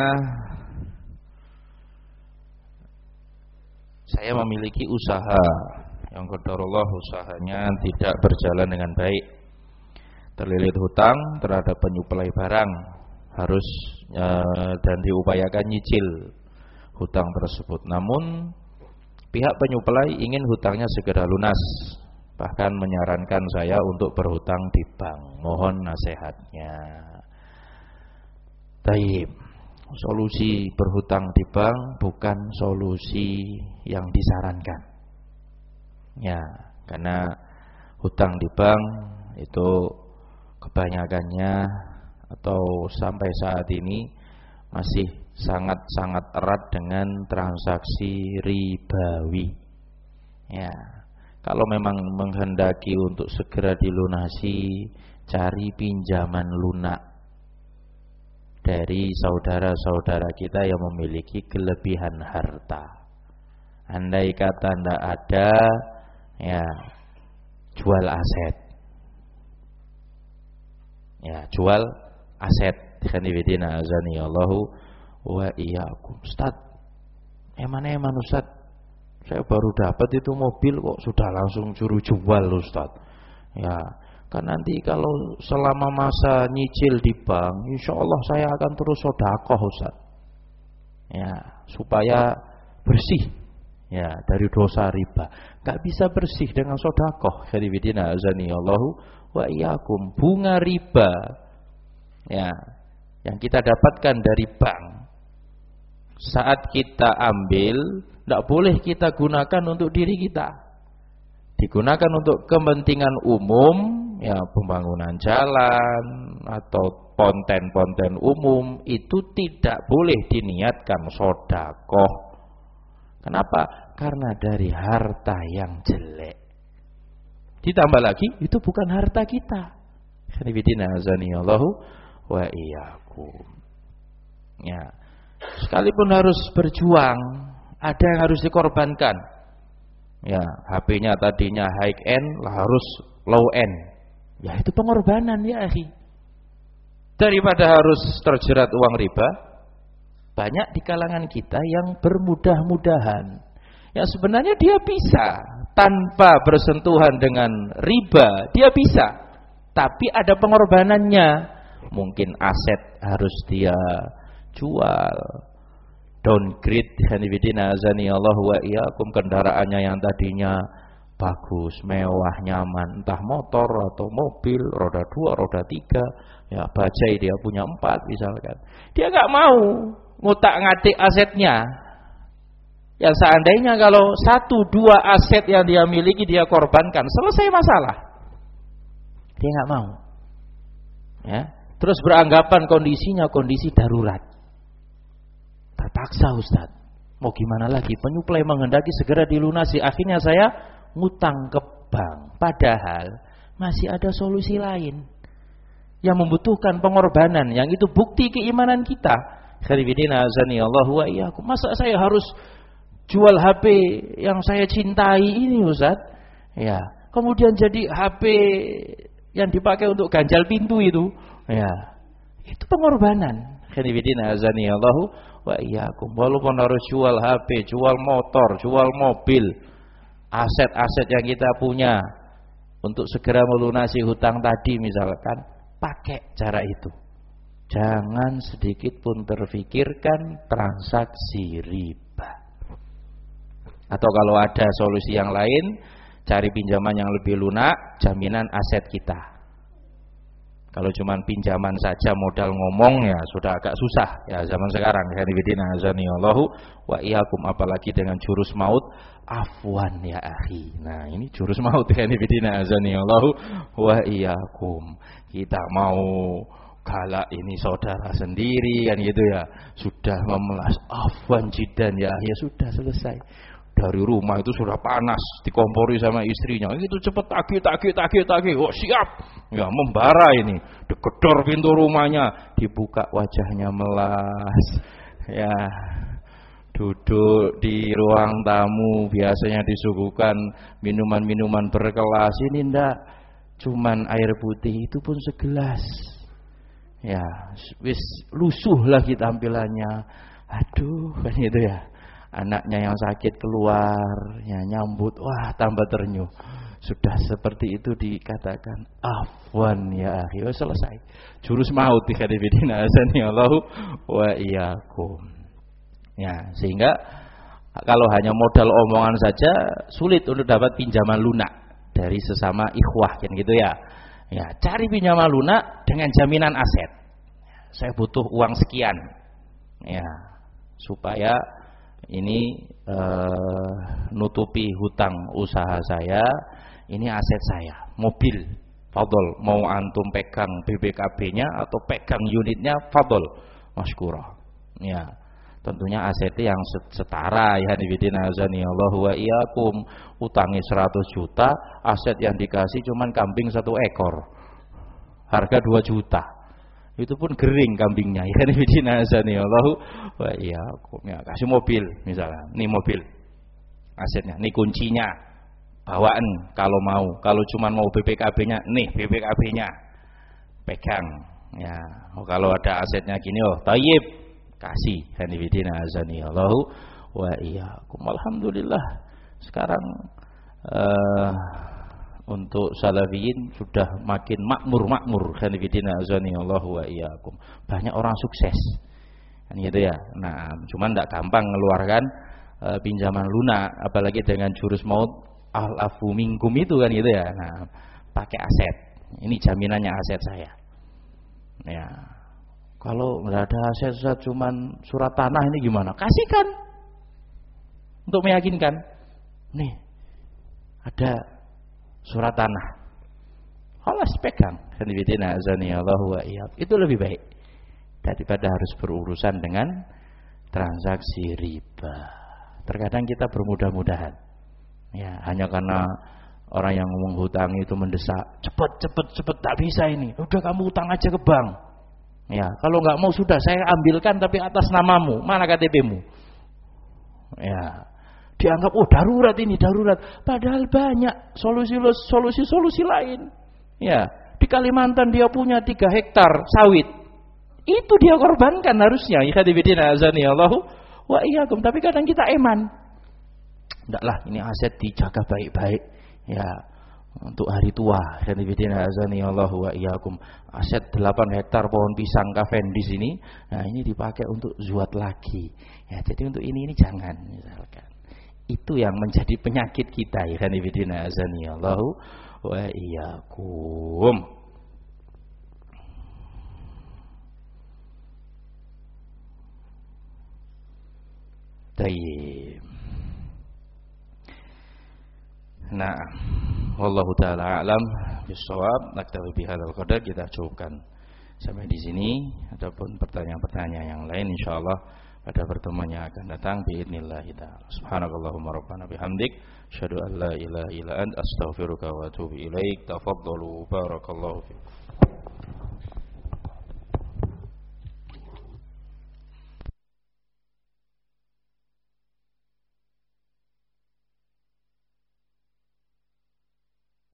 saya memiliki usaha yang qadarullah usahanya tidak berjalan dengan baik, terlilit hutang terhadap penyuplai barang, harus e, dan diupayakan nyicil hutang tersebut. Namun pihak penyuplai ingin hutangnya segera lunas, bahkan menyarankan saya untuk berhutang di bank. Mohon nasihatnya. Taib, solusi berhutang di bank bukan solusi yang disarankan. Ya, karena hutang di bank itu kebanyakannya atau sampai saat ini masih sangat-sangat erat dengan transaksi ribawi. Ya, kalau memang menghendaki untuk segera dilunasi, cari pinjaman lunak dari saudara-saudara kita yang memiliki kelebihan harta. Andai kata tidak ada, ya jual aset. Ya, jual aset. Khanifidina azani Allahu wa iyyakum. Ustaz, eman-eman Ustaz, saya baru dapat itu mobil kok sudah langsung suruh jual Ustaz. Ya, kan nanti kalau selama masa nyicil di bank, insya Allah saya akan terus sedekah Ustaz. Ya, supaya bersih ya dari dosa riba. Gak bisa bersih dengan sedekah. Khanifidina azani Allahu wa iyyakum. Bunga riba ya yang kita dapatkan dari bank, saat kita ambil, tidak boleh kita gunakan untuk diri kita. Digunakan untuk kepentingan umum, ya pembangunan jalan atau konten-konten umum, itu tidak boleh diniatkan sedekah. Kenapa? Karena dari harta yang jelek. Ditambah lagi, itu bukan harta kita. Khanifidina azani Allahu wa iyyakum. Ya, sekalipun harus berjuang, ada yang harus dikorbankan. Ya, H P-nya tadinya high end, lah harus low end. Ya, itu pengorbanan ya, akhi. Daripada harus terjerat uang riba, banyak di kalangan kita yang bermudah-mudahan. Ya, sebenarnya dia bisa tanpa bersentuhan dengan riba, dia bisa. Tapi ada pengorbanannya. Mungkin aset harus dia jual, downgrade, hanifidina azani Allah wa iyyakum, kendaraannya yang tadinya bagus, mewah, nyaman, entah motor atau mobil, roda dua, roda tiga, ya bajai dia punya empat misalkan. Dia nggak mau ngutak-ngatik asetnya. Yang seandainya kalau satu dua aset yang dia miliki dia korbankan, selesai masalah. Dia nggak mau. Ya. Terus beranggapan kondisinya kondisi darurat. Terpaksa Ustaz. Mau gimana lagi? Penyuplai menghendaki segera dilunasi. Akhirnya saya ngutang ke bank. Padahal masih ada solusi lain yang membutuhkan pengorbanan. Yang itu bukti keimanan kita. Kharibidina azani Allah wa iyyakum. Masa saya harus jual H P yang saya cintai ini Ustaz? Ya. Kemudian jadi H P yang dipakai untuk ganjal pintu itu. Ya, itu pengorbanan. Khanifidina azani Allahu wa iyyakum. Walaupun harus jual H P, jual motor, jual mobil, aset-aset yang kita punya untuk segera melunasi hutang tadi misalkan, pakai cara itu. Jangan sedikit pun terfikirkan transaksi riba. Atau kalau ada solusi yang lain, cari pinjaman yang lebih lunak, jaminan aset kita. Kalau cuma pinjaman saja modal ngomong ya sudah agak susah ya zaman sekarang. Khanifidina azani Allahu wa iyyakum, apalagi dengan jurus maut, afwan ya akhi. Nah, ini jurus maut. Khanifidina azani Allahu wa iyyakum. Kita mau galak ini saudara sendiri kan gitu ya. Sudah memelas, afwan jidan ya, ya sudah selesai. Dari rumah itu sudah panas, dikompori sama istrinya. Itu cepet tagih, tagih, tagih, tagih. Oh siap, ya membara ini. Digedor pintu rumahnya, dibuka wajahnya melas. Ya, duduk di ruang tamu, biasanya disuguhkan minuman-minuman berkelas. Ini ndak, cuman air putih itu pun segelas. Ya, wis lusuh lagi tampilannya. Aduh, kan gitu ya. Anaknya yang sakit keluar, ya nyambut, wah tambah ternyuh. Sudah seperti itu dikatakan afwan ya akhi, wis selesai. Jurus maut dikadibidina azani Allah wa iyyakum. Ya, sehingga kalau hanya modal omongan saja sulit untuk dapat pinjaman lunak dari sesama ikhwah kan gitu ya. Ya, cari pinjaman lunak dengan jaminan aset. Saya butuh uang sekian. Ya, supaya ini uh, nutupi hutang usaha saya, ini aset saya, mobil, fadol, mau antum pegang B B K B-nya atau pegang unitnya, fadol, masykurah. Ya, tentunya asetnya yang setara ya dibidina azani Allah wa iyyakum. Utangnya seratus juta, aset yang dikasih cuman kambing satu ekor, harga dua juta. Itu pun kering kambingnya ya dibidina azani Allah wa iyyakum. Ya, kasih mobil misalnya, ini mobil asetnya, ini kuncinya, bawaan kalau mau, kalau cuman mau B P K B-nya, nih B P K B-nya pegang ya. Oh, kalau ada asetnya gini, oh tayyib, kasih hanifidina azani Allahu wa iyyakum. Alhamdulillah sekarang uh, untuk salafiyin sudah makin makmur-makmur hanifidina azani Allahu wa iyyakum. Banyak orang sukses kan gitu ya. Nah, cuman tidak gampang mengeluarkan uh, pinjaman lunak, apalagi dengan jurus maut al-afu minkum itu kan gitu ya. Nah, pakai aset. Ini jaminannya aset saya. Ya. Kalau nggak ada aset, cuman surat tanah ini gimana? Kasihkan. Untuk meyakinkan. Nih. Ada surat tanah. Halas pegang. Hanifidina azani Allahu wa iyyakum. Itu lebih baik daripada harus berurusan dengan transaksi riba. Terkadang kita bermudah-mudahan. Ya, hanya karena orang yang ngomong hutang itu mendesak, cepet cepet cepet, tak bisa ini. Udah kamu hutang aja ke bank. Ya, kalau nggak mau sudah saya ambilkan tapi atas namamu. Mana K T P-mu? Ya, dianggap oh darurat ini darurat. Padahal banyak solusi solusi solusi lain. Ya, di Kalimantan dia punya tiga hektar sawit. Itu dia korbankan harusnya. Ikhadibidina azani Allahu wa iyyakum. Tapi kadang kita eman. Ndaklah, ini aset dijaga baik-baik ya untuk hari tua. Hanifidina azani Allahu wa iyyakum. Aset delapan hektar pohon pisang kafen di sini. Nah, ini dipakai untuk zuat lagi. Ya, jadi untuk ini ini jangan misalkan. Itu yang menjadi penyakit kita ya. Hanifidina azani Allahu wa iyyakum. Tayyib. Nah, wallahu taala alam bisawab. Naktafi bihadzal qadar, kita cukupkan sampai di sini. Adapun pertanyaan-pertanyaan yang lain insyaallah pada pertemuan yang akan datang biidznillah taala. Subhanakallahumma rabbana bihamdik asyhadu an la ilaha illa anta astaghfiruka wa atubu ilaik. Tafaddalu barakallahu fikum.